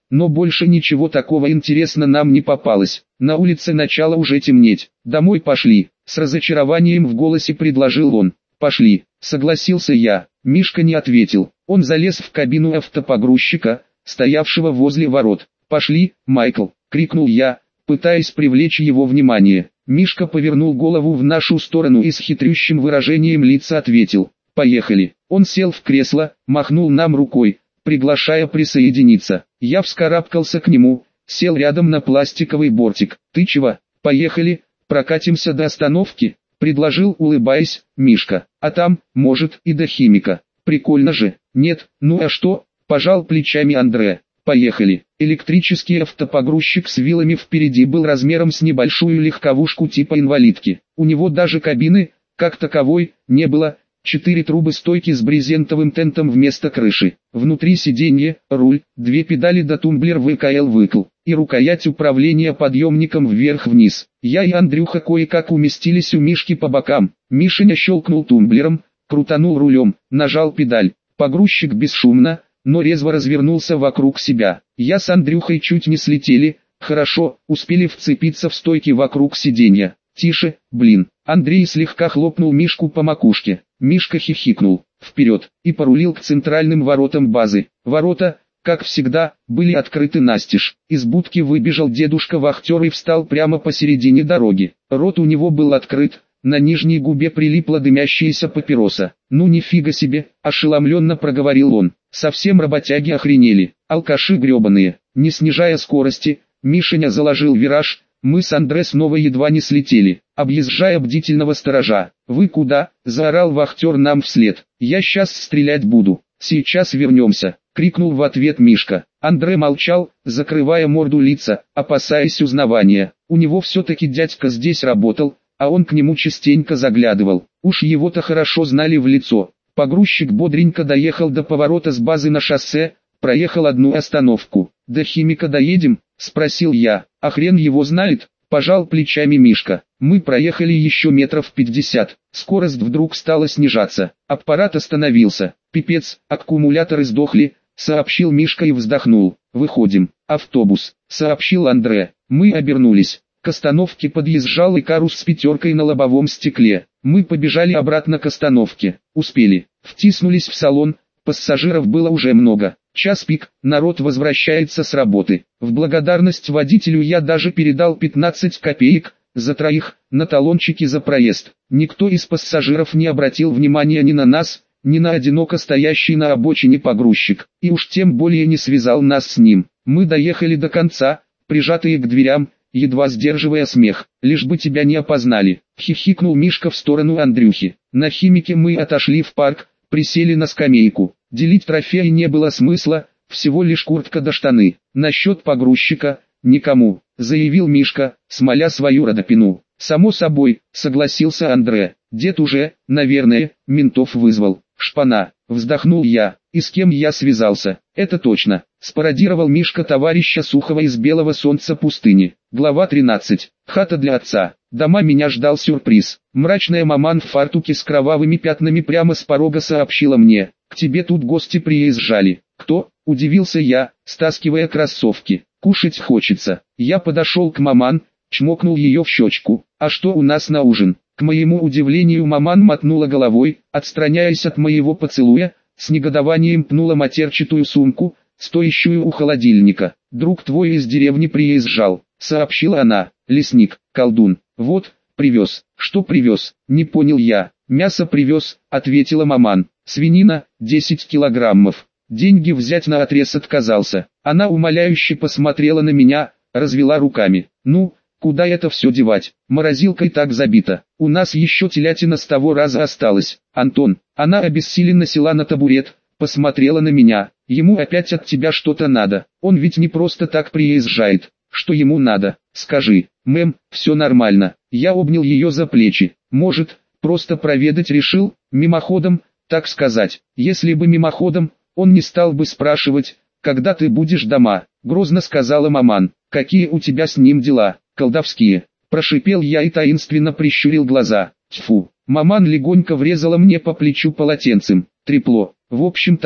Speaker 1: но больше ничего такого интересно нам не попалось. На улице начало уже темнеть. Домой пошли, с разочарованием в голосе предложил он. Пошли, согласился я. Мишка не ответил. Он залез в кабину автопогрузчика, стоявшего возле ворот. «Пошли, Майкл!» — крикнул я, пытаясь привлечь его внимание. Мишка повернул голову в нашу сторону и с хитрющим выражением лица ответил: «Поехали». Он сел в кресло, махнул нам рукой, приглашая присоединиться. Я вскарабкался к нему, сел рядом на пластиковый бортик. «Ты чего? Поехали, прокатимся до остановки», — предложил, улыбаясь, Мишка. «А там, может, и до Химика. Прикольно же». «Нет, ну а что?» — пожал плечами Андре. «Поехали». Электрический автопогрузчик с вилами впереди был размером с небольшую легковушку типа инвалидки. У него даже кабины, как таковой, не было. Четыре трубы стойки с брезентовым тентом вместо крыши. Внутри сиденье, руль, две педали да тумблер вэ ка эл-выкл, и рукоять управления подъемником вверх-вниз. Я и Андрюха кое-как уместились у Мишки по бокам. Мишеня щелкнул тумблером, крутанул рулем, нажал педаль. Погрузчик бесшумно, но резво развернулся вокруг себя. Я с Андрюхой чуть не слетели, хорошо, успели вцепиться в стойки вокруг сиденья. «Тише, блин!» Андрей слегка хлопнул Мишку по макушке. Мишка хихикнул, вперед, и порулил к центральным воротам базы. Ворота, как всегда, были открыты настежь. Из будки выбежал дедушка-вахтер и встал прямо посередине дороги. Рот у него был открыт, на нижней губе прилипла дымящаяся папироса. «Ну нифига себе!» – ошеломленно проговорил он. «Совсем работяги охренели, алкаши гребаные». Не снижая скорости, Мишеня заложил вираж, мы с Андре снова едва не слетели, объезжая бдительного сторожа. «Вы куда?» – заорал вахтер нам вслед. «Я сейчас стрелять буду, сейчас вернемся», – крикнул в ответ Мишка. Андре молчал, закрывая морду лица, опасаясь узнавания. У него все-таки дядька здесь работал, а он к нему частенько заглядывал. Уж его-то хорошо знали в лицо. Погрузчик бодренько доехал до поворота с базы на шоссе, проехал одну остановку. «До Химика доедем?» – спросил я. «А хрен его знает», – пожал плечами Мишка. Мы проехали еще метров пятьдесят. Скорость вдруг стала снижаться. Аппарат остановился. «Пипец, аккумуляторы сдохли», – сообщил Мишка и вздохнул. «Выходим». «Автобус», – сообщил Андре. Мы обернулись. К остановке подъезжал Икарус с пятеркой на лобовом стекле. Мы побежали обратно к остановке. Успели. Втиснулись в салон. Пассажиров было уже много. Час пик, народ возвращается с работы. В благодарность водителю я даже передал пятнадцать копеек за троих на талончике за проезд. Никто из пассажиров не обратил внимания ни на нас, ни на одиноко стоящий на обочине погрузчик, и уж тем более не связал нас с ним. Мы доехали до конца, прижатые к дверям, едва сдерживая смех. «Лишь бы тебя не опознали», — хихикнул Мишка в сторону Андрюхи. На Химике мы отошли в парк, присели на скамейку. Делить трофеи не было смысла, всего лишь куртка до штаны. «Насчет погрузчика, никому», — заявил Мишка, смоля свою родопину. «Само собой», — согласился Андре. «Дед уже, наверное, ментов вызвал». «Шпана», — вздохнул я. «И с кем я связался?» «Это точно», — спародировал Мишка товарища Сухова из «Белого солнца пустыни». Глава тринадцать. Хата для отца. Дома меня ждал сюрприз. Мрачная маман в фартуке с кровавыми пятнами прямо с порога сообщила мне: «К тебе тут гости приезжали». «Кто?» – удивился я, стаскивая кроссовки. «Кушать хочется». Я подошел к маман, чмокнул ее в щечку. «А что у нас на ужин?» К моему удивлению маман мотнула головой, отстраняясь от моего поцелуя, с негодованием пнула матерчатую сумку, стоящую у холодильника. «Друг твой из деревни приезжал», — сообщила она. «Лесник, колдун, вот, привез». «Что привез?» — не понял я. «Мясо привез», — ответила маман. «Свинина, десять килограммов». Деньги взять наотрез отказался. Она умоляюще посмотрела на меня, развела руками. «Ну, куда это все девать? Морозилкой так забито. У нас еще телятина с того раза осталась. Антон». Она обессиленно села на табурет, посмотрела на меня. «Ему опять от тебя что-то надо. Он ведь не просто так приезжает. Что ему надо? Скажи». «Мэм, все нормально». Я обнял ее за плечи. «Может, просто проведать решил, мимоходом, так сказать». «Если бы мимоходом, он не стал бы спрашивать, когда ты будешь дома», — грозно сказала маман. «Какие у тебя с ним дела?» «Колдовские», — прошипел я и таинственно прищурил глаза. Тьфу. Маман легонько врезала мне по плечу полотенцем. «Трепло. В общем так,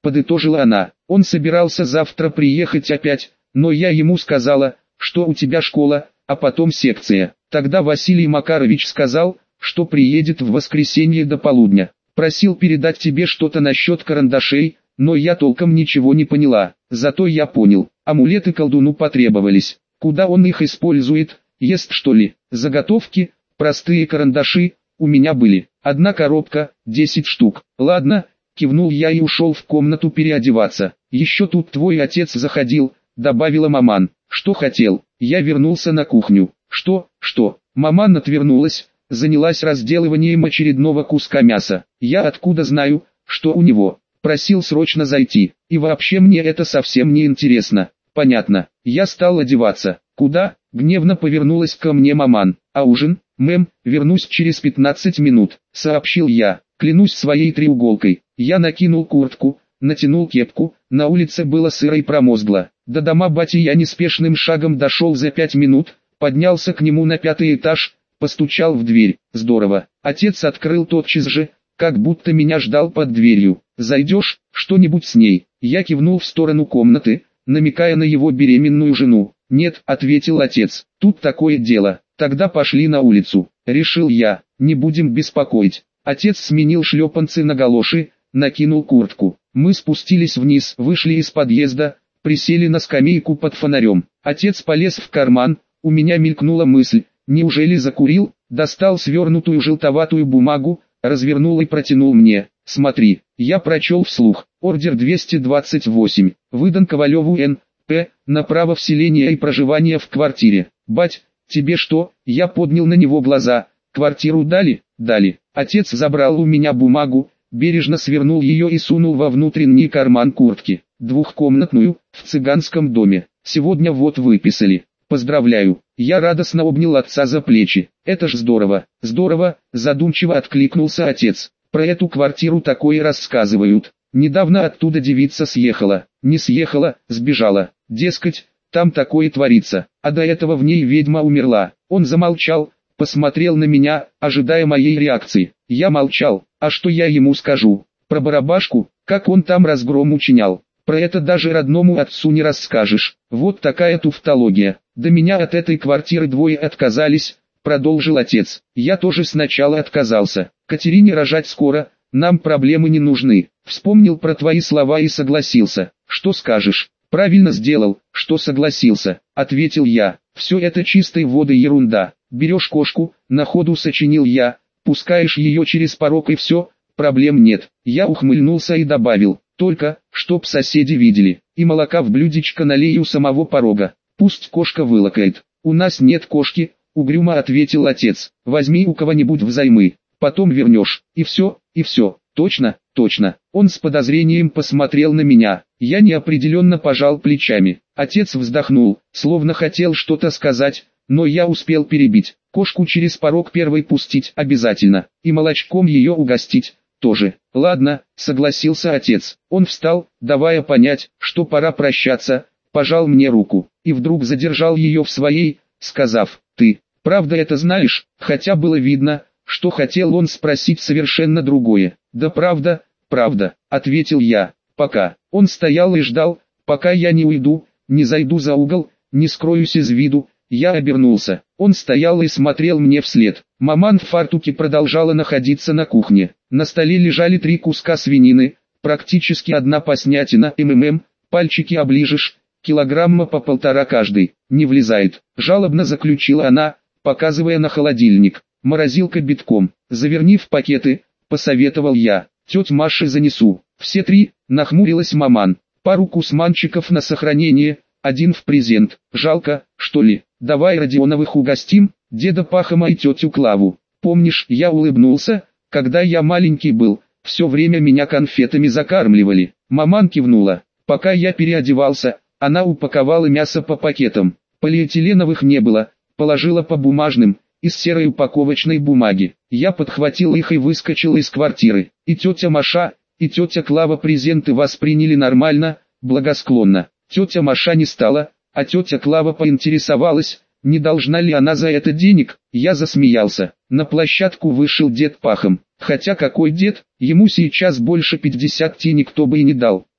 Speaker 1: подытожила она. Он собирался завтра приехать опять, но я ему сказала, что у тебя школа, а потом секция. Тогда Василий Макарович сказал, что приедет в воскресенье до полудня. Просил передать тебе что-то насчет карандашей, но я толком ничего не поняла. Зато я понял, амулеты колдуну потребовались. Куда он их использует, ест что ли? Заготовки, простые карандаши, у меня были. Одна коробка, десять штук. Ладно, кивнул я и ушел в комнату переодеваться. Еще тут твой отец заходил, добавила маман. Что хотел? Я вернулся на кухню. Что, что? Маман отвернулась, занялась разделыванием очередного куска мяса. Я откуда знаю, что у него? Просил срочно зайти. И вообще мне это совсем не интересно. Понятно. Я стал одеваться. Куда? Гневно повернулась ко мне маман. А ужин? Мэм, вернусь через пятнадцать минут, сообщил я. Клянусь своей треуголкой. Я накинул куртку, натянул кепку, на улице было сыро и промозгло. До дома бати я неспешным шагом дошел за пять минут, поднялся к нему на пятый этаж, постучал в дверь. Здорово. Отец открыл тотчас же, как будто меня ждал под дверью. «Зайдешь, что-нибудь с ней?» Я кивнул в сторону комнаты, намекая на его беременную жену. «Нет», — ответил отец, — «тут такое дело». «Тогда пошли на улицу», — решил я, — «не будем беспокоить». Отец сменил шлепанцы на галоши, накинул куртку. Мы спустились вниз, вышли из подъезда, присели на скамейку под фонарем. Отец полез в карман, у меня мелькнула мысль, неужели закурил, достал свернутую желтоватую бумагу, развернул и протянул мне. «Смотри». Я прочел вслух. Ордер двести двадцать восемь. Выдан Ковалеву Н. П. на право вселения и проживания в квартире. «Бать, тебе что?» Я поднял на него глаза. «Квартиру дали?» «Дали». Отец забрал у меня бумагу, бережно свернул ее и сунул во внутренний карман куртки. «Двухкомнатную, в цыганском доме. Сегодня вот выписали. Поздравляю». Я радостно обнял отца за плечи. «Это ж здорово». «Здорово», задумчиво откликнулся отец. «Про эту квартиру такое рассказывают. Недавно оттуда девица съехала. Не съехала, сбежала. Дескать, там такое творится. А до этого в ней ведьма умерла». Он замолчал, посмотрел на меня, ожидая моей реакции. Я молчал. А что я ему скажу? Про барабашку, как он там разгром учинял? Про это даже родному отцу не расскажешь. Вот такая туфтология. До меня от этой квартиры двое отказались, продолжил отец. Я тоже сначала отказался. Катерине рожать скоро, нам проблемы не нужны. Вспомнил про твои слова и согласился. Что скажешь? Правильно сделал, что согласился, ответил я. Все это чистой воды ерунда. Берешь кошку, на ходу сочинил я, пускаешь ее через порог и все, проблем нет. Я ухмыльнулся и добавил, только, чтоб соседи видели, и молока в блюдечко налей у самого порога. Пусть кошка вылакает. У нас нет кошки, угрюмо ответил отец. Возьми у кого-нибудь взаймы, потом вернешь, и все, и все. Точно, точно. Он с подозрением посмотрел на меня. Я неопределенно пожал плечами. Отец вздохнул, словно хотел что-то сказать, но я успел перебить. Кошку через порог первой пустить обязательно, и молочком ее угостить тоже. Ладно, согласился отец. Он встал, давая понять, что пора прощаться, пожал мне руку, и вдруг задержал ее в своей, сказав, «Ты, правда это знаешь?» Хотя было видно, что хотел он спросить совершенно другое. «Да правда, правда», — ответил я, — «пока». Он стоял и ждал, пока я не уйду, не зайду за угол, не скроюсь из виду. Я обернулся. Он стоял и смотрел мне вслед. Маман в фартуке продолжала находиться на кухне. На столе лежали три куска свинины, практически одна поснятина, МММ, пальчики оближешь, килограмма по полтора каждый. Не влезает. Жалобно заключила она, показывая на холодильник. Морозилка битком. Заверни в пакеты, посоветовал я. Тетя Маше занесу. Все три, нахмурилась маман. Пару кусманчиков на сохранение, один в презент. Жалко, что ли? Давай Родионовых угостим, деда Пахома и тетю Клаву. Помнишь, я улыбнулся, когда я маленький был, все время меня конфетами закармливали. Маман кивнула. Пока я переодевался, она упаковала мясо по пакетам. Полиэтиленовых не было, положила по бумажным, из серой упаковочной бумаги. Я подхватил их и выскочил из квартиры. И тетя Маша, и тетя Клава презенты восприняли нормально, благосклонно. Тетя Маша не стала, а тетя Клава поинтересовалась, не должна ли она за это денег. Я засмеялся. На площадку вышел дед Пахом. Хотя какой дед, ему сейчас больше пятидесяти никто бы и не дал.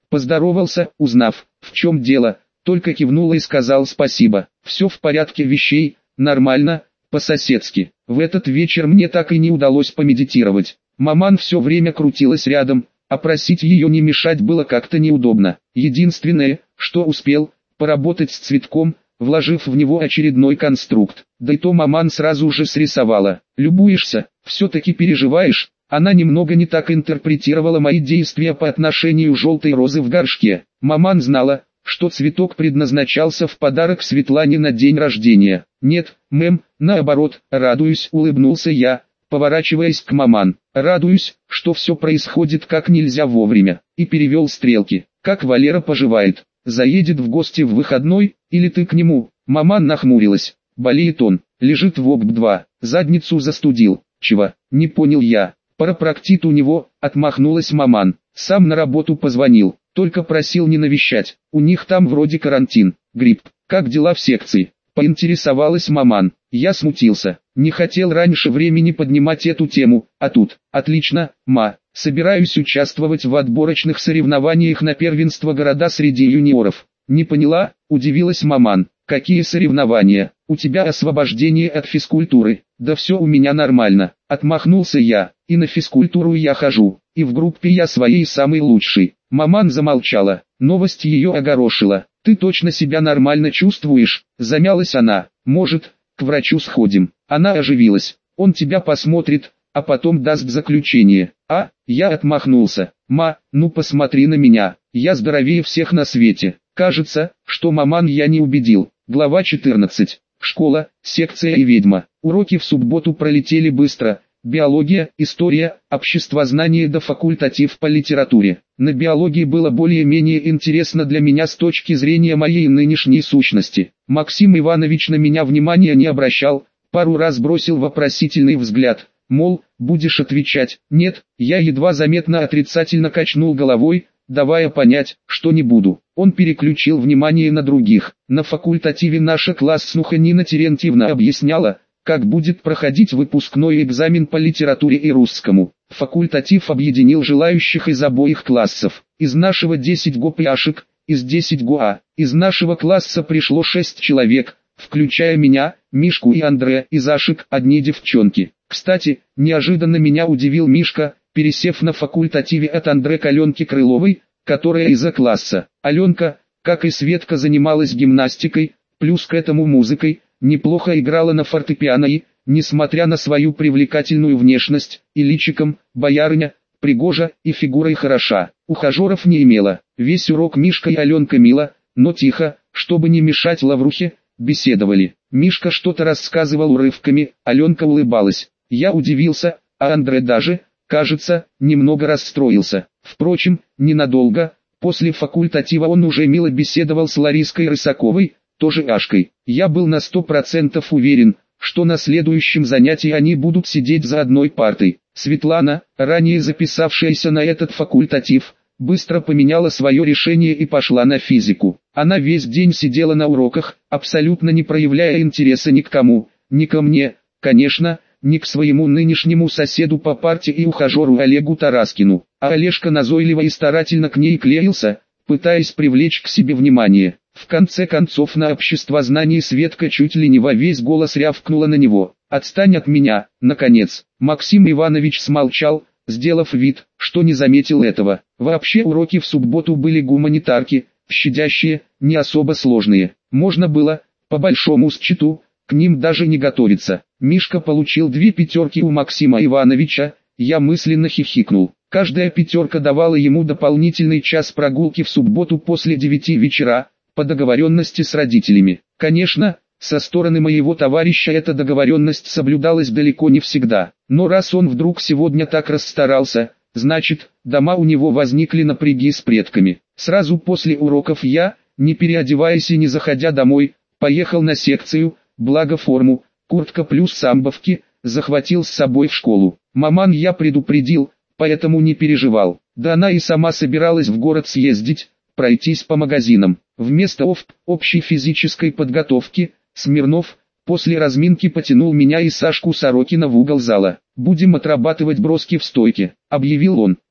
Speaker 1: Поздоровался, узнав, в чем дело, только кивнула и сказал спасибо. Все в порядке вещей, нормально, по-соседски. В этот вечер мне так и не удалось помедитировать. Маман все время крутилась рядом, а просить ее не мешать было как-то неудобно. Единственное, что успел, поработать с цветком, вложив в него очередной конструкт. Да и то маман сразу же срисовала. «Любуешься, все-таки переживаешь?» Она немного не так интерпретировала мои действия по отношению желтой розы в горшке. Маман знала, что цветок предназначался в подарок Светлане на день рождения. «Нет, мэм, наоборот, радуюсь», — улыбнулся я, поворачиваясь к маман. «Радуюсь, что все происходит как нельзя вовремя», и перевел стрелки. «Как Валера поживает? Заедет в гости в выходной, или ты к нему?» Маман нахмурилась. «Болеет он, лежит в ОБ два, задницу застудил». «Чего?» — не понял я. «Парапроктит у него», — отмахнулась маман. «Сам на работу позвонил, только просил не навещать, у них там вроде карантин, грипп. Как дела в секции?» — поинтересовалась маман. Я смутился, не хотел раньше времени поднимать эту тему, а тут: «Отлично, ма, собираюсь участвовать в отборочных соревнованиях на первенство города среди юниоров». «Не поняла?» — удивилась маман. «Какие соревнования? У тебя освобождение от физкультуры». «Да все у меня нормально», — отмахнулся я. «И на физкультуру я хожу, и в группе я своей самый лучший». Маман замолчала, новость ее огорошила. «Ты точно себя нормально чувствуешь?» — замялась она. «Может, к врачу сходим?» Она оживилась. «Он тебя посмотрит, а потом даст заключение». «А?» — я отмахнулся. «Ма, ну посмотри на меня, я здоровее всех на свете». Кажется, что маман я не убедил. Глава четырнадцать. Школа, секция и ведьма. Уроки в субботу пролетели быстро. Биология, история, обществознание да факультатив по литературе. На биологии было более-менее интересно для меня с точки зрения моей нынешней сущности. Максим Иванович на меня внимания не обращал, пару раз бросил вопросительный взгляд, мол, будешь отвечать. Нет, я едва заметно отрицательно качнул головой, давая понять, что не буду. Он переключил внимание на других. На факультативе наша класснуха Нина Терентьевна объясняла, как будет проходить выпускной экзамен по литературе и русскому. Факультатив объединил желающих из обоих классов. Из нашего десять гопяшек, из десять ГОА. Из нашего класса пришло шесть человек, включая меня, Мишку и Андре. Из Ашек одни девчонки. Кстати, неожиданно меня удивил Мишка, пересев на факультативе от Андре к Аленке Крыловой, которая из А-класса. Аленка, как и Светка, занималась гимнастикой, плюс к этому музыкой, неплохо играла на фортепиано и, несмотря на свою привлекательную внешность, и личиком, боярыня, пригожа и фигурой хороша. Ухажеров не имела. Весь урок Мишка и Аленка мило, но тихо, чтобы не мешать Лаврухе, беседовали. Мишка что-то рассказывал урывками, Аленка улыбалась. Я удивился, а Андре даже, кажется, немного расстроился. Впрочем, ненадолго. После факультатива он уже мило беседовал с Лариской Рысаковой, тоже Ашкой. Я был на сто процентов уверен, что на следующем занятии они будут сидеть за одной партой. Светлана, ранее записавшаяся на этот факультатив, быстро поменяла свое решение и пошла на физику. Она весь день сидела на уроках, абсолютно не проявляя интереса ни к кому, ни ко мне, конечно, ни к своему нынешнему соседу по парте и ухажеру Олегу Тараскину. А Олежка назойливо и старательно к ней клеился, пытаясь привлечь к себе внимание. В конце концов на обществознании Светка чуть ли не во весь голос рявкнула на него. «Отстань от меня!» Наконец, Максим Иванович смолчал, сделав вид, что не заметил этого. Вообще уроки в субботу были гуманитарки, щадящие, не особо сложные. Можно было, по большому счету, к ним даже не готовиться. Мишка получил две пятерки у Максима Ивановича, я мысленно хихикнул. Каждая пятерка давала ему дополнительный час прогулки в субботу после девяти вечера, по договоренности с родителями. Конечно, со стороны моего товарища эта договоренность соблюдалась далеко не всегда. Но раз он вдруг сегодня так расстарался, значит, дома у него возникли напряги с предками. Сразу после уроков я, не переодеваясь и не заходя домой, поехал на секцию, благо форму, куртка плюс самбовки, захватил с собой в школу. Маман я предупредил, поэтому не переживал. Да она и сама собиралась в город съездить, пройтись по магазинам. Вместо ОФП, общей физической подготовки, Смирнов, после разминки потянул меня и Сашку Сорокина в угол зала. «Будем отрабатывать броски в стойке», — объявил он.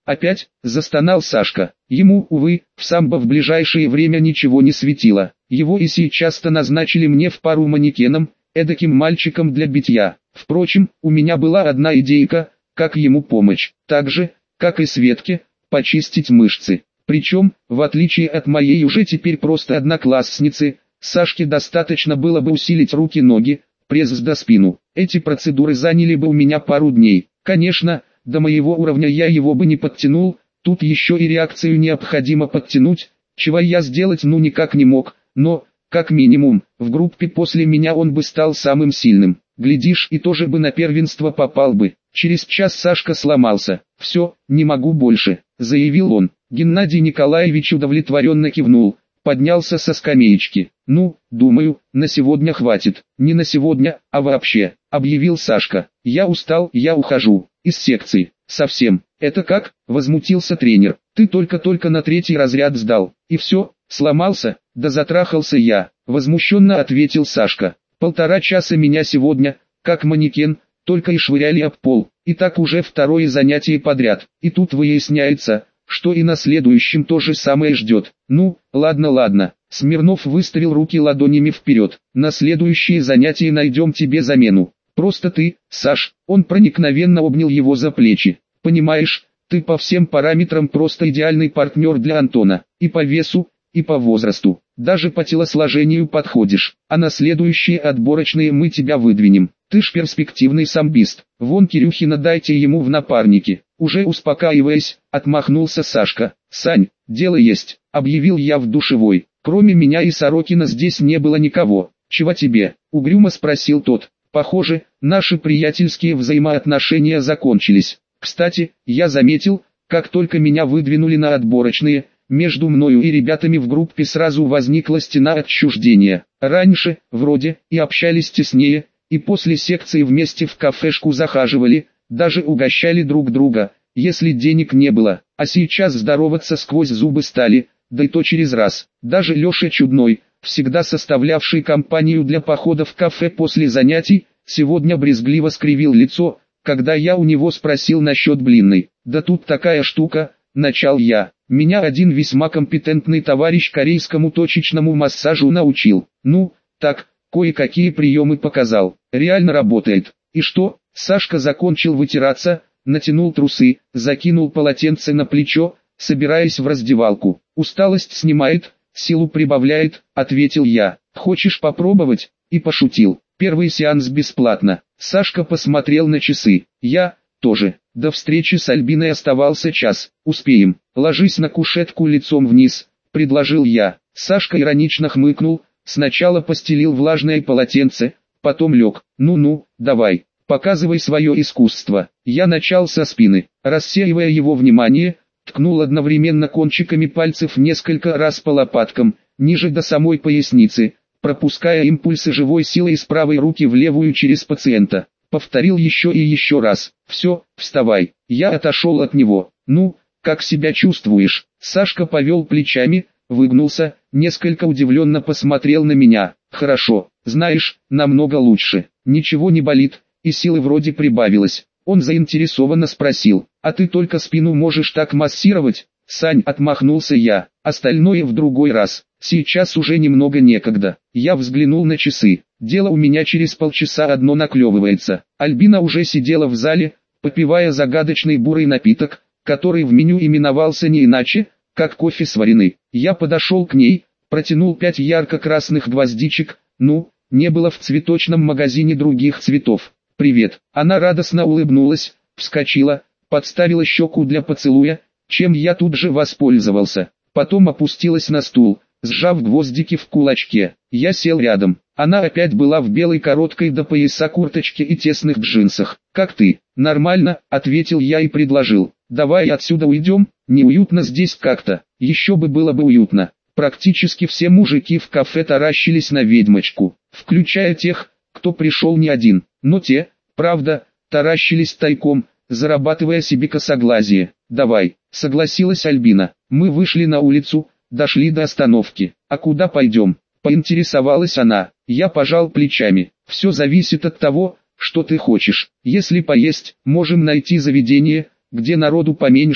Speaker 1: Опять, застонал Сашка. Ему, увы, в самбо в ближайшее время ничего не светило. Его и сейчас-то назначили мне в пару манекеном, эдаким мальчиком для битья. Впрочем, у меня была одна идейка, как ему помочь. Так же, как и Светке, почистить мышцы. Причем, в отличие от моей уже теперь просто одноклассницы, Сашке достаточно было бы усилить руки-ноги, пресс до спину. Эти процедуры заняли бы у меня пару дней. Конечно, до моего уровня я его бы не подтянул, тут еще и реакцию необходимо подтянуть, чего я сделать ну никак не мог, но, как минимум, в группе после меня он бы стал самым сильным. Глядишь, и тоже бы на первенство попал бы. Через час Сашка сломался. «Все, не могу больше», — заявил он. Геннадий Николаевич удовлетворенно кивнул, поднялся со скамеечки. «Ну, думаю, на сегодня хватит». «Не на сегодня, а вообще», — объявил Сашка. «Я устал, я ухожу. Из секции. Совсем». «Это как?» — возмутился тренер. «Ты только-только на третий разряд сдал. И все, сломался?» «Да затрахался я», — возмущенно ответил Сашка. «Полтора часа меня сегодня, как манекен, только и швыряли об пол. И так уже второе занятие подряд. И тут выясняется, что и на следующем то же самое ждет. Ну, ладно, ладно». Смирнов выставил руки ладонями вперед. «На следующее занятие найдем тебе замену. Просто ты, Саш». Он проникновенно обнял его за плечи. «Понимаешь, ты по всем параметрам просто идеальный партнер для Антона. И по весу, и по возрасту. Даже по телосложению подходишь. А на следующие отборочные мы тебя выдвинем. Ты ж перспективный самбист. Вон Кирюхина дайте ему в напарники». Уже успокаиваясь, отмахнулся Сашка. «Сань, дело есть», — объявил я в душевой. «Кроме меня и Сорокина здесь не было никого». «Чего тебе?» — угрюмо спросил тот. «Похоже, наши приятельские взаимоотношения закончились. Кстати, я заметил, как только меня выдвинули на отборочные, между мною и ребятами в группе сразу возникла стена отчуждения. Раньше, вроде, и общались теснее, и после секции вместе в кафешку захаживали, даже угощали друг друга, если денег не было, а сейчас здороваться сквозь зубы стали, да и то через раз. Даже Леша Чудной, всегда составлявший компанию для похода в кафе после занятий, сегодня брезгливо скривил лицо, когда я у него спросил насчет блинной. «Да тут такая штука», — начал я. «Меня один весьма компетентный товарищ корейскому точечному массажу научил. Ну, так, кое-какие приемы показал. Реально работает». «И что?» Сашка закончил вытираться, натянул трусы, закинул полотенце на плечо, собираясь в раздевалку. «Усталость снимает, силу прибавляет», — ответил я. «Хочешь попробовать?» И пошутил. «Первый сеанс бесплатно». Сашка посмотрел на часы. «Я тоже. До встречи с Альбиной оставался час. Успеем. Ложись на кушетку лицом вниз», — предложил я. Сашка иронично хмыкнул, сначала постелил влажное полотенце, потом лег. «Ну-ну, давай, показывай свое искусство». Я начал со спины, рассеивая его внимание, ткнул одновременно кончиками пальцев несколько раз по лопаткам, ниже до самой поясницы, пропуская импульсы живой силы из правой руки в левую через пациента. Повторил еще и еще раз. «Все, вставай». Я отошел от него. «Ну, как себя чувствуешь?» Сашка повел плечами, выгнулся, несколько удивленно посмотрел на меня. «Хорошо, знаешь, намного лучше. Ничего не болит, и силы вроде прибавилось». Он заинтересованно спросил: «А ты только спину можешь так массировать?» «Сань», — отмахнулся я, — «остальное в другой раз. Сейчас уже немного некогда». Я взглянул на часы. Дело у меня через полчаса одно наклевывается. Альбина уже сидела в зале, попивая загадочный бурый напиток, который в меню именовался не иначе, как кофе с вареной. Я подошел к ней, протянул пять ярко-красных гвоздичек. Ну, не было в цветочном магазине других цветов. «Привет». Она радостно улыбнулась, вскочила, подставила щеку для поцелуя, чем я тут же воспользовался. Потом опустилась на стул, сжав гвоздики в кулачке. Я сел рядом. Она опять была в белой короткой до пояса курточке и тесных джинсах. «Как ты?» «Нормально», — ответил я и предложил. «Давай отсюда уйдем, неуютно здесь как-то». Еще бы было бы уютно. Практически все мужики в кафе таращились на ведьмочку, включая тех, кто пришел не один. Но те, правда, таращились тайком, зарабатывая себе косоглазие. «Давай», — согласилась Альбина. Мы вышли на улицу, дошли до остановки. «А куда пойдем?» — поинтересовалась она. Я пожал плечами. «Все зависит от того, что ты хочешь. Если поесть, можем найти заведение, где народу поменьше,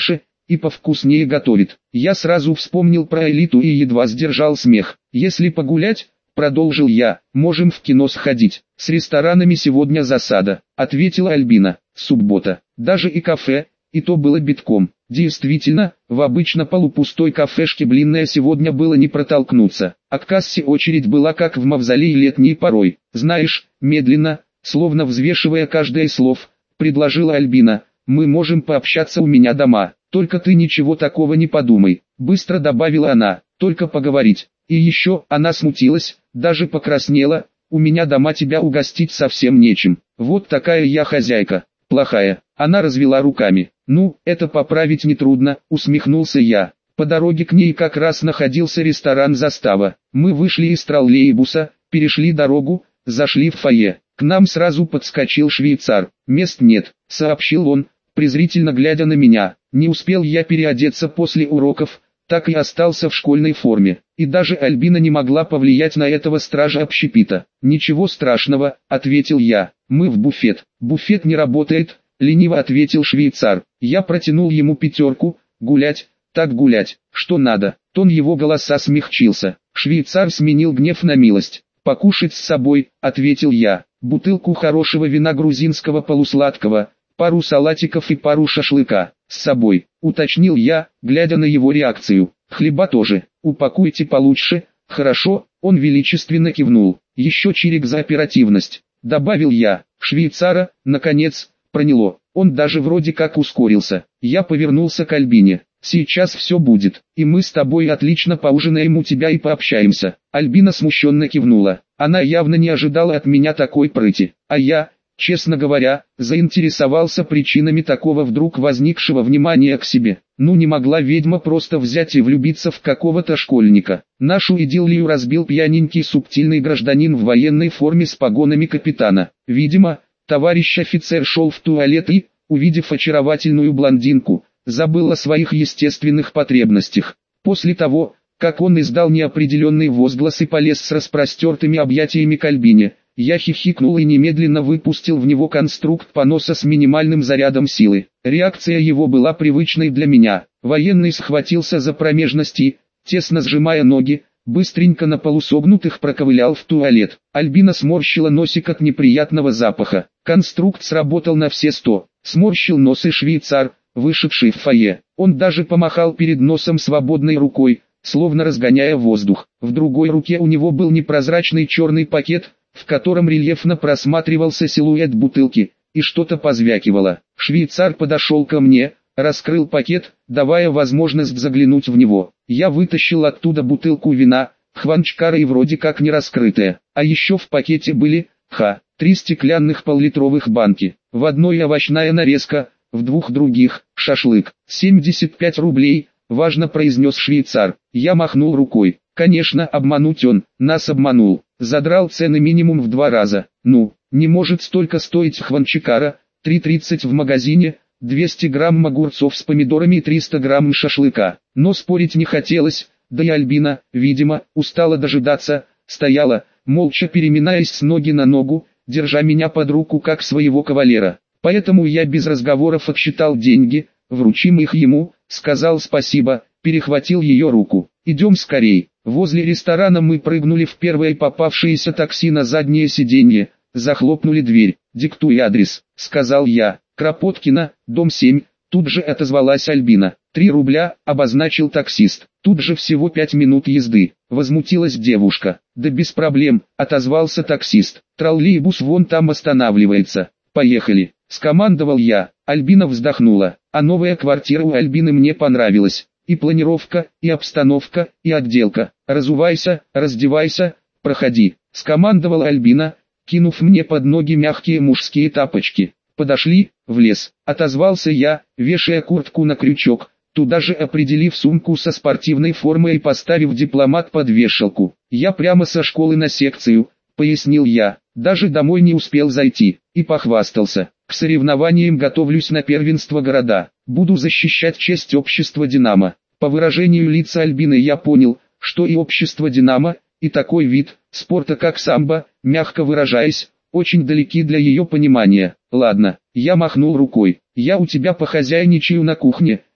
Speaker 1: и повкуснее готовит. Я сразу вспомнил про Элиту и едва сдержал смех. Если погулять, продолжил я, можем в кино сходить. С ресторанами сегодня засада, ответила Альбина. Суббота, даже и кафе, и то было битком. Действительно, в обычно полупустой кафешке блинная сегодня было не протолкнуться, а к кассе очередь была как в мавзолее летней порой. Знаешь, медленно, словно взвешивая каждое слово, предложила Альбина, мы можем пообщаться у меня дома, только ты ничего такого не подумай, быстро добавила она, только поговорить. И еще, она смутилась, даже покраснела, у меня дома тебя угостить совсем нечем, вот такая я хозяйка, плохая. Она развела руками. «Ну, это поправить нетрудно», — усмехнулся я. По дороге к ней как раз находился ресторан «Застава». Мы вышли из троллейбуса, перешли дорогу, зашли в фойе. К нам сразу подскочил швейцар. «Мест нет», — сообщил он, презрительно глядя на меня. Не успел я переодеться после уроков, так и остался в школьной форме. И даже Альбина не могла повлиять на этого стража общепита. «Ничего страшного», — ответил я. «Мы в буфет». «Буфет не работает», — лениво ответил швейцар. Я протянул ему пятерку. «Гулять, так гулять, что надо». Тон его голоса смягчился. Швейцар сменил гнев на милость. «Покушать с собой», — ответил я. «Бутылку хорошего вина грузинского полусладкого, пару салатиков и пару шашлыка. С собой», — уточнил я, глядя на его реакцию. «Хлеба тоже. Упакуйте получше». «Хорошо», — он величественно кивнул. «Еще чирик за оперативность», — добавил я. Швейцара, наконец, проняло. Он даже вроде как ускорился. Я повернулся к Альбине. «Сейчас все будет, и мы с тобой отлично поужинаем у тебя и пообщаемся». Альбина смущенно кивнула. Она явно не ожидала от меня такой прыти. А я, честно говоря, заинтересовался причинами такого вдруг возникшего внимания к себе. Ну не могла ведьма просто взять и влюбиться в какого-то школьника. Нашу идиллию разбил пьяненький субтильный гражданин в военной форме с погонами капитана. Видимо, товарищ офицер шел в туалет и, увидев очаровательную блондинку, забыл о своих естественных потребностях. После того, как он издал неопределенный возглас и полез с распростертыми объятиями к Альбине, я хихикнул и немедленно выпустил в него конструкт поноса с минимальным зарядом силы. Реакция его была привычной для меня. Военный схватился за промежность и, тесно сжимая ноги, быстренько на полусогнутых проковылял в туалет. Альбина сморщила носик от неприятного запаха. Конструкт сработал на все сто. Сморщил нос и швейцар, вышедший в фойе. Он даже помахал перед носом свободной рукой, словно разгоняя воздух. В другой руке у него был непрозрачный черный пакет, в котором рельефно просматривался силуэт бутылки, и что-то позвякивало. Швейцар подошел ко мне, раскрыл пакет, давая возможность заглянуть в него. Я вытащил оттуда бутылку вина, хванчкара и вроде как не раскрытая. А еще в пакете были, ха, три стеклянных поллитровых банки. В одной овощная нарезка, в двух других, шашлык. семьдесят пять рублей, важно произнес швейцар. Я махнул рукой. Конечно, обмануть он, нас обманул. Задрал цены минимум в два раза. Ну, не может столько стоить хванчикара, три тридцать в магазине, двести грамм огурцов с помидорами и триста грамм шашлыка. Но спорить не хотелось, да и Альбина, видимо, устала дожидаться, стояла, молча переминаясь с ноги на ногу, держа меня под руку как своего кавалера. Поэтому я без разговоров отсчитал деньги, вручим их ему, сказал спасибо, перехватил ее руку. «Идем скорей». Возле ресторана мы прыгнули в первое попавшееся такси на заднее сиденье, захлопнули дверь. «Диктуй адрес», — сказал я. «Кропоткина, дом семь», тут же отозвалась Альбина. «Три рубля», — обозначил таксист. «Тут же всего пять минут езды», — возмутилась девушка. «Да без проблем», — отозвался таксист. «Троллейбус вон там останавливается. Поехали», — скомандовал я. Альбина вздохнула. А новая квартира у Альбины мне понравилась. И планировка, и обстановка, и отделка. «Разувайся, раздевайся, проходи», — скомандовала Альбина, кинув мне под ноги мягкие мужские тапочки. «Подошли, в лес», — отозвался я, вешая куртку на крючок, туда же определив сумку со спортивной формой и поставив дипломат под вешалку. «Я прямо со школы на секцию», — пояснил я, даже домой не успел зайти, и похвастался. «К соревнованиям готовлюсь на первенство города, буду защищать честь общества «Динамо». По выражению лица Альбины я понял, что и общество «Динамо», и такой вид спорта как самбо, мягко выражаясь, очень далеки для ее понимания. «Ладно», я махнул рукой, «я у тебя похозяйничаю на кухне,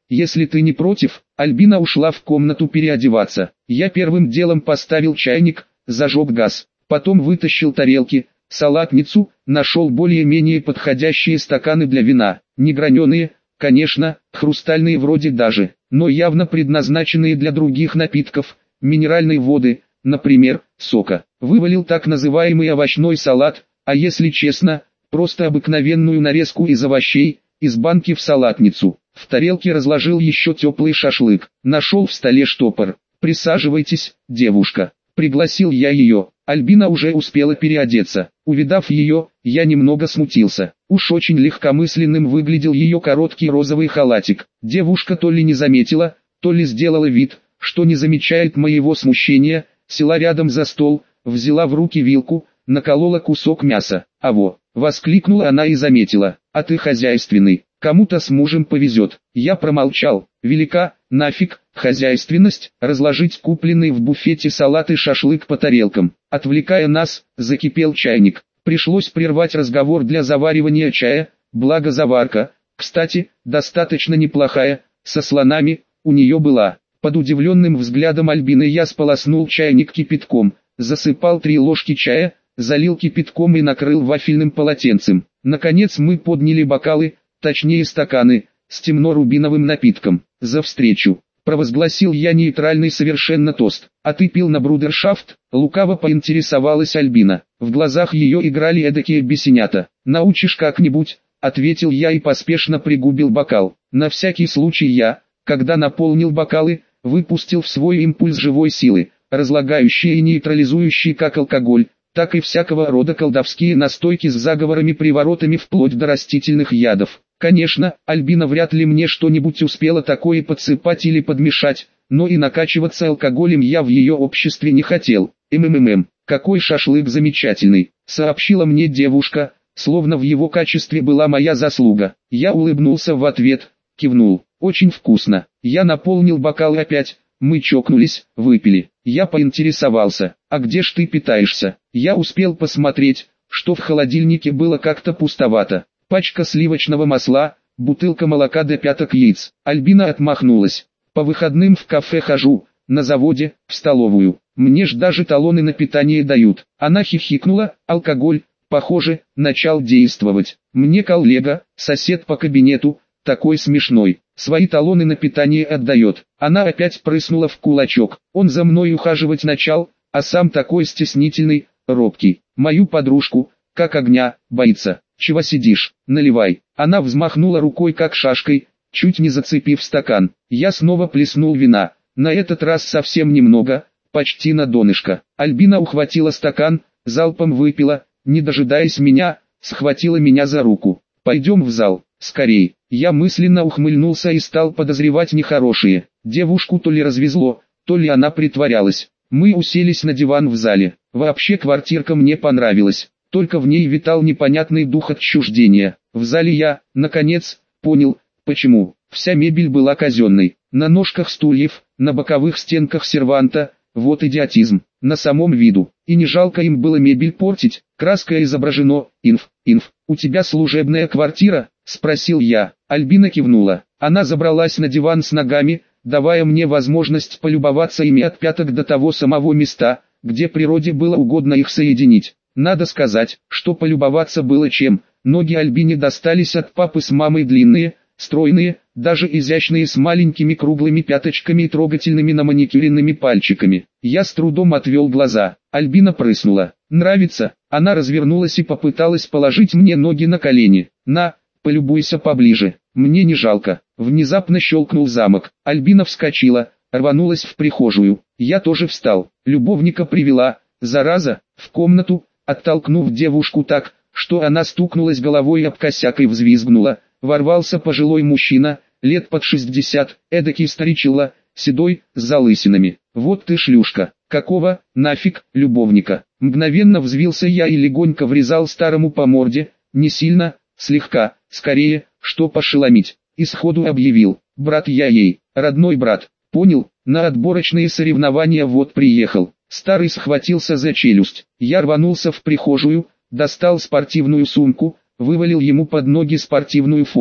Speaker 1: если ты не против». Альбина ушла в комнату переодеваться. Я первым делом поставил чайник, зажег газ, потом вытащил тарелки, салатницу, нашел более-менее подходящие стаканы для вина, не граненые, конечно, хрустальные вроде даже, но явно предназначенные для других напитков, минеральной воды, например, сока. Вывалил так называемый овощной салат, а если честно, просто обыкновенную нарезку из овощей, из банки в салатницу. В тарелке разложил еще теплый шашлык, нашел в столе штопор. «Присаживайтесь, девушка», — пригласил я ее. Альбина уже успела переодеться. Увидав ее, я немного смутился. Уж очень легкомысленным выглядел ее короткий розовый халатик. Девушка то ли не заметила, то ли сделала вид, что не замечает моего смущения, села рядом за стол, взяла в руки вилку, наколола кусок мяса. «Аво!» — воскликнула она и заметила. «А ты хозяйственный, кому-то с мужем повезет». Я промолчал. Велика, нафиг, хозяйственность, разложить купленный в буфете салат и шашлык по тарелкам. Отвлекая нас, закипел чайник. Пришлось прервать разговор для заваривания чая, благо заварка, кстати, достаточно неплохая, со слонами, у нее была. Под удивленным взглядом Альбины я сполоснул чайник кипятком, засыпал три ложки чая, залил кипятком и накрыл вафельным полотенцем. Наконец мы подняли бокалы, точнее стаканы, с темно-рубиновым напитком. «За встречу», — провозгласил я нейтральный совершенно тост. «А ты пил на брудершафт?» — лукаво поинтересовалась Альбина. В глазах ее играли эдакие бесенята. «Научишь как-нибудь», — ответил я и поспешно пригубил бокал. На всякий случай я, когда наполнил бокалы, выпустил в свой импульс живой силы, разлагающие и нейтрализующие как алкоголь, так и всякого рода колдовские настойки с заговорами-приворотами вплоть до растительных ядов. Конечно, Альбина вряд ли мне что-нибудь успела такое подсыпать или подмешать, но и накачиваться алкоголем я в ее обществе не хотел. «МММ, какой шашлык замечательный», — сообщила мне девушка, словно в его качестве была моя заслуга. Я улыбнулся в ответ, кивнул. «Очень вкусно». Я наполнил бокал опять, мы чокнулись, выпили. Я поинтересовался: «А где ж ты питаешься?» Я успел посмотреть, что в холодильнике было как-то пустовато. Пачка сливочного масла, бутылка молока до пяток яиц. Альбина отмахнулась. «По выходным в кафе хожу, на заводе, в столовую. Мне ж даже талоны на питание дают». Она хихикнула. Алкоголь, похоже, начал действовать. Мне коллега, сосед по кабинету, такой смешной, свои талоны на питание отдает. Она опять прыснула в кулачок. Он за мной ухаживать начал, а сам такой стеснительный, робкий. Мою подружку, как огня, боится. «Чего сидишь? Наливай». Она взмахнула рукой как шашкой, чуть не зацепив стакан. Я снова плеснул вина, на этот раз совсем немного, почти на донышко. Альбина ухватила стакан, залпом выпила, не дожидаясь меня, схватила меня за руку. «Пойдем в зал, скорей». Я мысленно ухмыльнулся и стал подозревать нехорошее. Девушку то ли развезло, то ли она притворялась. Мы уселись на диван в зале. Вообще квартирка мне понравилась. Только в ней витал непонятный дух отчуждения. В зале я, наконец, понял, почему. Вся мебель была казенной. На ножках стульев, на боковых стенках серванта, вот идиотизм. На самом виду. И не жалко им было мебель портить. Краской изображено, инф, инф. «У тебя служебная квартира?» — спросил я. Альбина кивнула. Она забралась на диван с ногами, давая мне возможность полюбоваться ими от пяток до того самого места, где природе было угодно их соединить. Надо сказать, что полюбоваться было чем. Ноги Альбине достались от папы с мамой длинные, стройные, даже изящные с маленькими круглыми пяточками и трогательными наманикюренными пальчиками. Я с трудом отвел глаза. Альбина прыснула. «Нравится?» Она развернулась и попыталась положить мне ноги на колени. «На, полюбуйся поближе, мне не жалко». Внезапно щелкнул замок. Альбина вскочила, рванулась в прихожую. Я тоже встал. Любовника привела, зараза, в комнату, оттолкнув девушку так, что она стукнулась головой об косяк и взвизгнула. Ворвался пожилой мужчина, лет под шестьдесят, эдакий старичила, седой, с залысинами. «Вот ты шлюшка, какого, нафиг, любовника?» Мгновенно взвился я и легонько врезал старому по морде, не сильно, слегка, скорее, что пошеломить. И сходу объявил: «Брат я ей, родной брат, понял, на отборочные соревнования вот приехал». Старый схватился за челюсть. Я рванулся в прихожую, достал спортивную сумку, вывалил ему под ноги спортивную форму.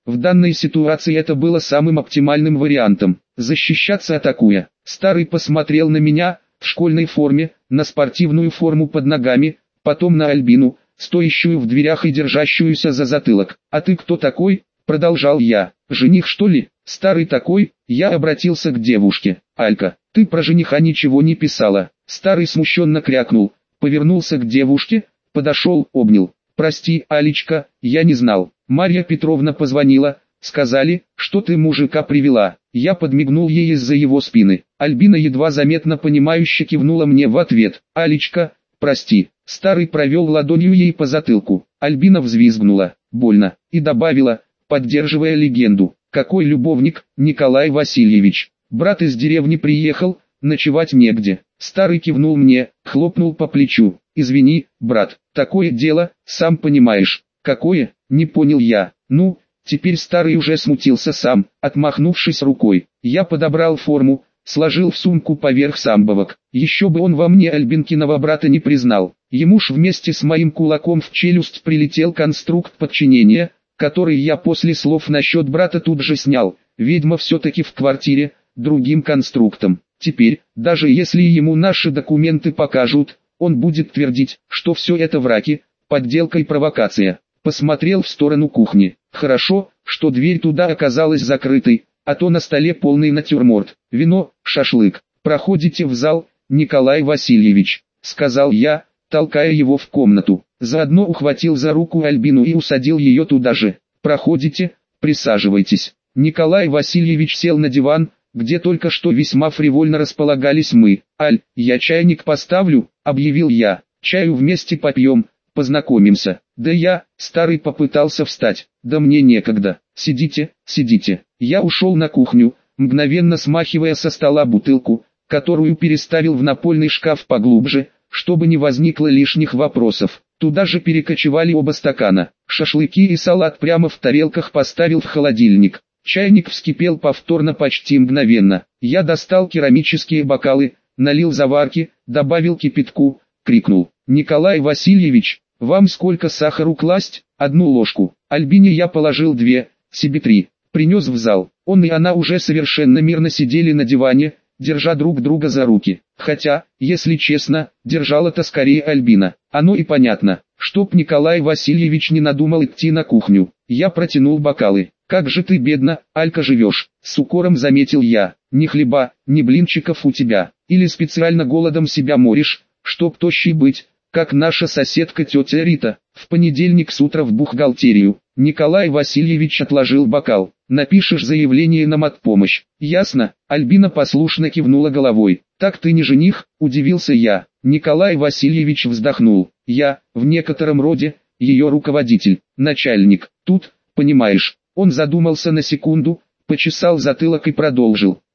Speaker 1: В данной ситуации это было самым оптимальным вариантом. Защищаться атакуя. Старый посмотрел на меня, в школьной форме, на спортивную форму под ногами, потом на Альбину, стоящую в дверях и держащуюся за затылок. «А ты кто такой?» – продолжал я. «Жених что ли?» Старый такой, я обратился к девушке. «Алька, ты про жениха ничего не писала». Старый смущенно крякнул, повернулся к девушке, подошел, обнял. «Прости, Алечка, я не знал. Марья Петровна позвонила, сказали, что ты мужика привела». Я подмигнул ей из-за его спины. Альбина едва заметно понимающе кивнула мне в ответ. «Алечка, прости». Старый провел ладонью ей по затылку. Альбина взвизгнула, больно, и добавила, поддерживая легенду. «Какой любовник, Николай Васильевич? Брат из деревни приехал, ночевать негде». Старый кивнул мне, хлопнул по плечу. «Извини, брат, такое дело, сам понимаешь». «Какое?» – не понял я. «Ну, теперь старый уже смутился сам, отмахнувшись рукой. Я подобрал форму, сложил в сумку поверх самбовок. Еще бы он во мне Альбинкиного брата не признал. Ему ж вместе с моим кулаком в челюсть прилетел конструкт подчинения, который я после слов насчет брата тут же снял. Ведьма все-таки в квартире, другим конструктом. Теперь, даже если ему наши документы покажут, он будет твердить, что все это враки, подделка и провокация». Посмотрел в сторону кухни. Хорошо, что дверь туда оказалась закрытой, а то на столе полный натюрморт. Вино, шашлык. «Проходите в зал, Николай Васильевич», — сказал я, толкая его в комнату. Заодно ухватил за руку Альбину и усадил ее туда же. «Проходите, присаживайтесь». Николай Васильевич сел на диван, где только что весьма фривольно располагались мы. «Аль, я чайник поставлю», — объявил я. «Чаю вместе попьем, познакомимся». «Да я», — старый попытался встать. «Да мне некогда. Сидите, сидите». Я ушел на кухню, мгновенно смахивая со стола бутылку, которую переставил в напольный шкаф поглубже, чтобы не возникло лишних вопросов. Туда же перекочевали оба стакана. Шашлыки и салат прямо в тарелках поставил в холодильник. Чайник вскипел повторно почти мгновенно. Я достал керамические бокалы, налил заварки, добавил кипятку, крикнул: «Николай Васильевич, вам сколько сахару класть?» «Одну ложку». Альбине я положил две, себе три. Принес в зал. Он и она уже совершенно мирно сидели на диване, держа друг друга за руки. Хотя, если честно, держала-то скорее Альбина. Оно и понятно, чтоб Николай Васильевич не надумал идти на кухню. Я протянул бокалы. «Как же ты бедно, Алька, живешь?» С укором заметил я. «Ни хлеба, ни блинчиков у тебя. Или специально голодом себя моришь, чтоб тощей быть, как наша соседка тетя Рита. В понедельник с утра в бухгалтерию». Николай Васильевич отложил бокал. «Напишешь заявление на матпомощь». «Ясно». Альбина послушно кивнула головой. «Так ты не жених?» – удивился я. Николай Васильевич вздохнул. «Я, в некотором роде, ее руководитель, начальник. Тут, понимаешь». Он задумался на секунду, почесал затылок и продолжил.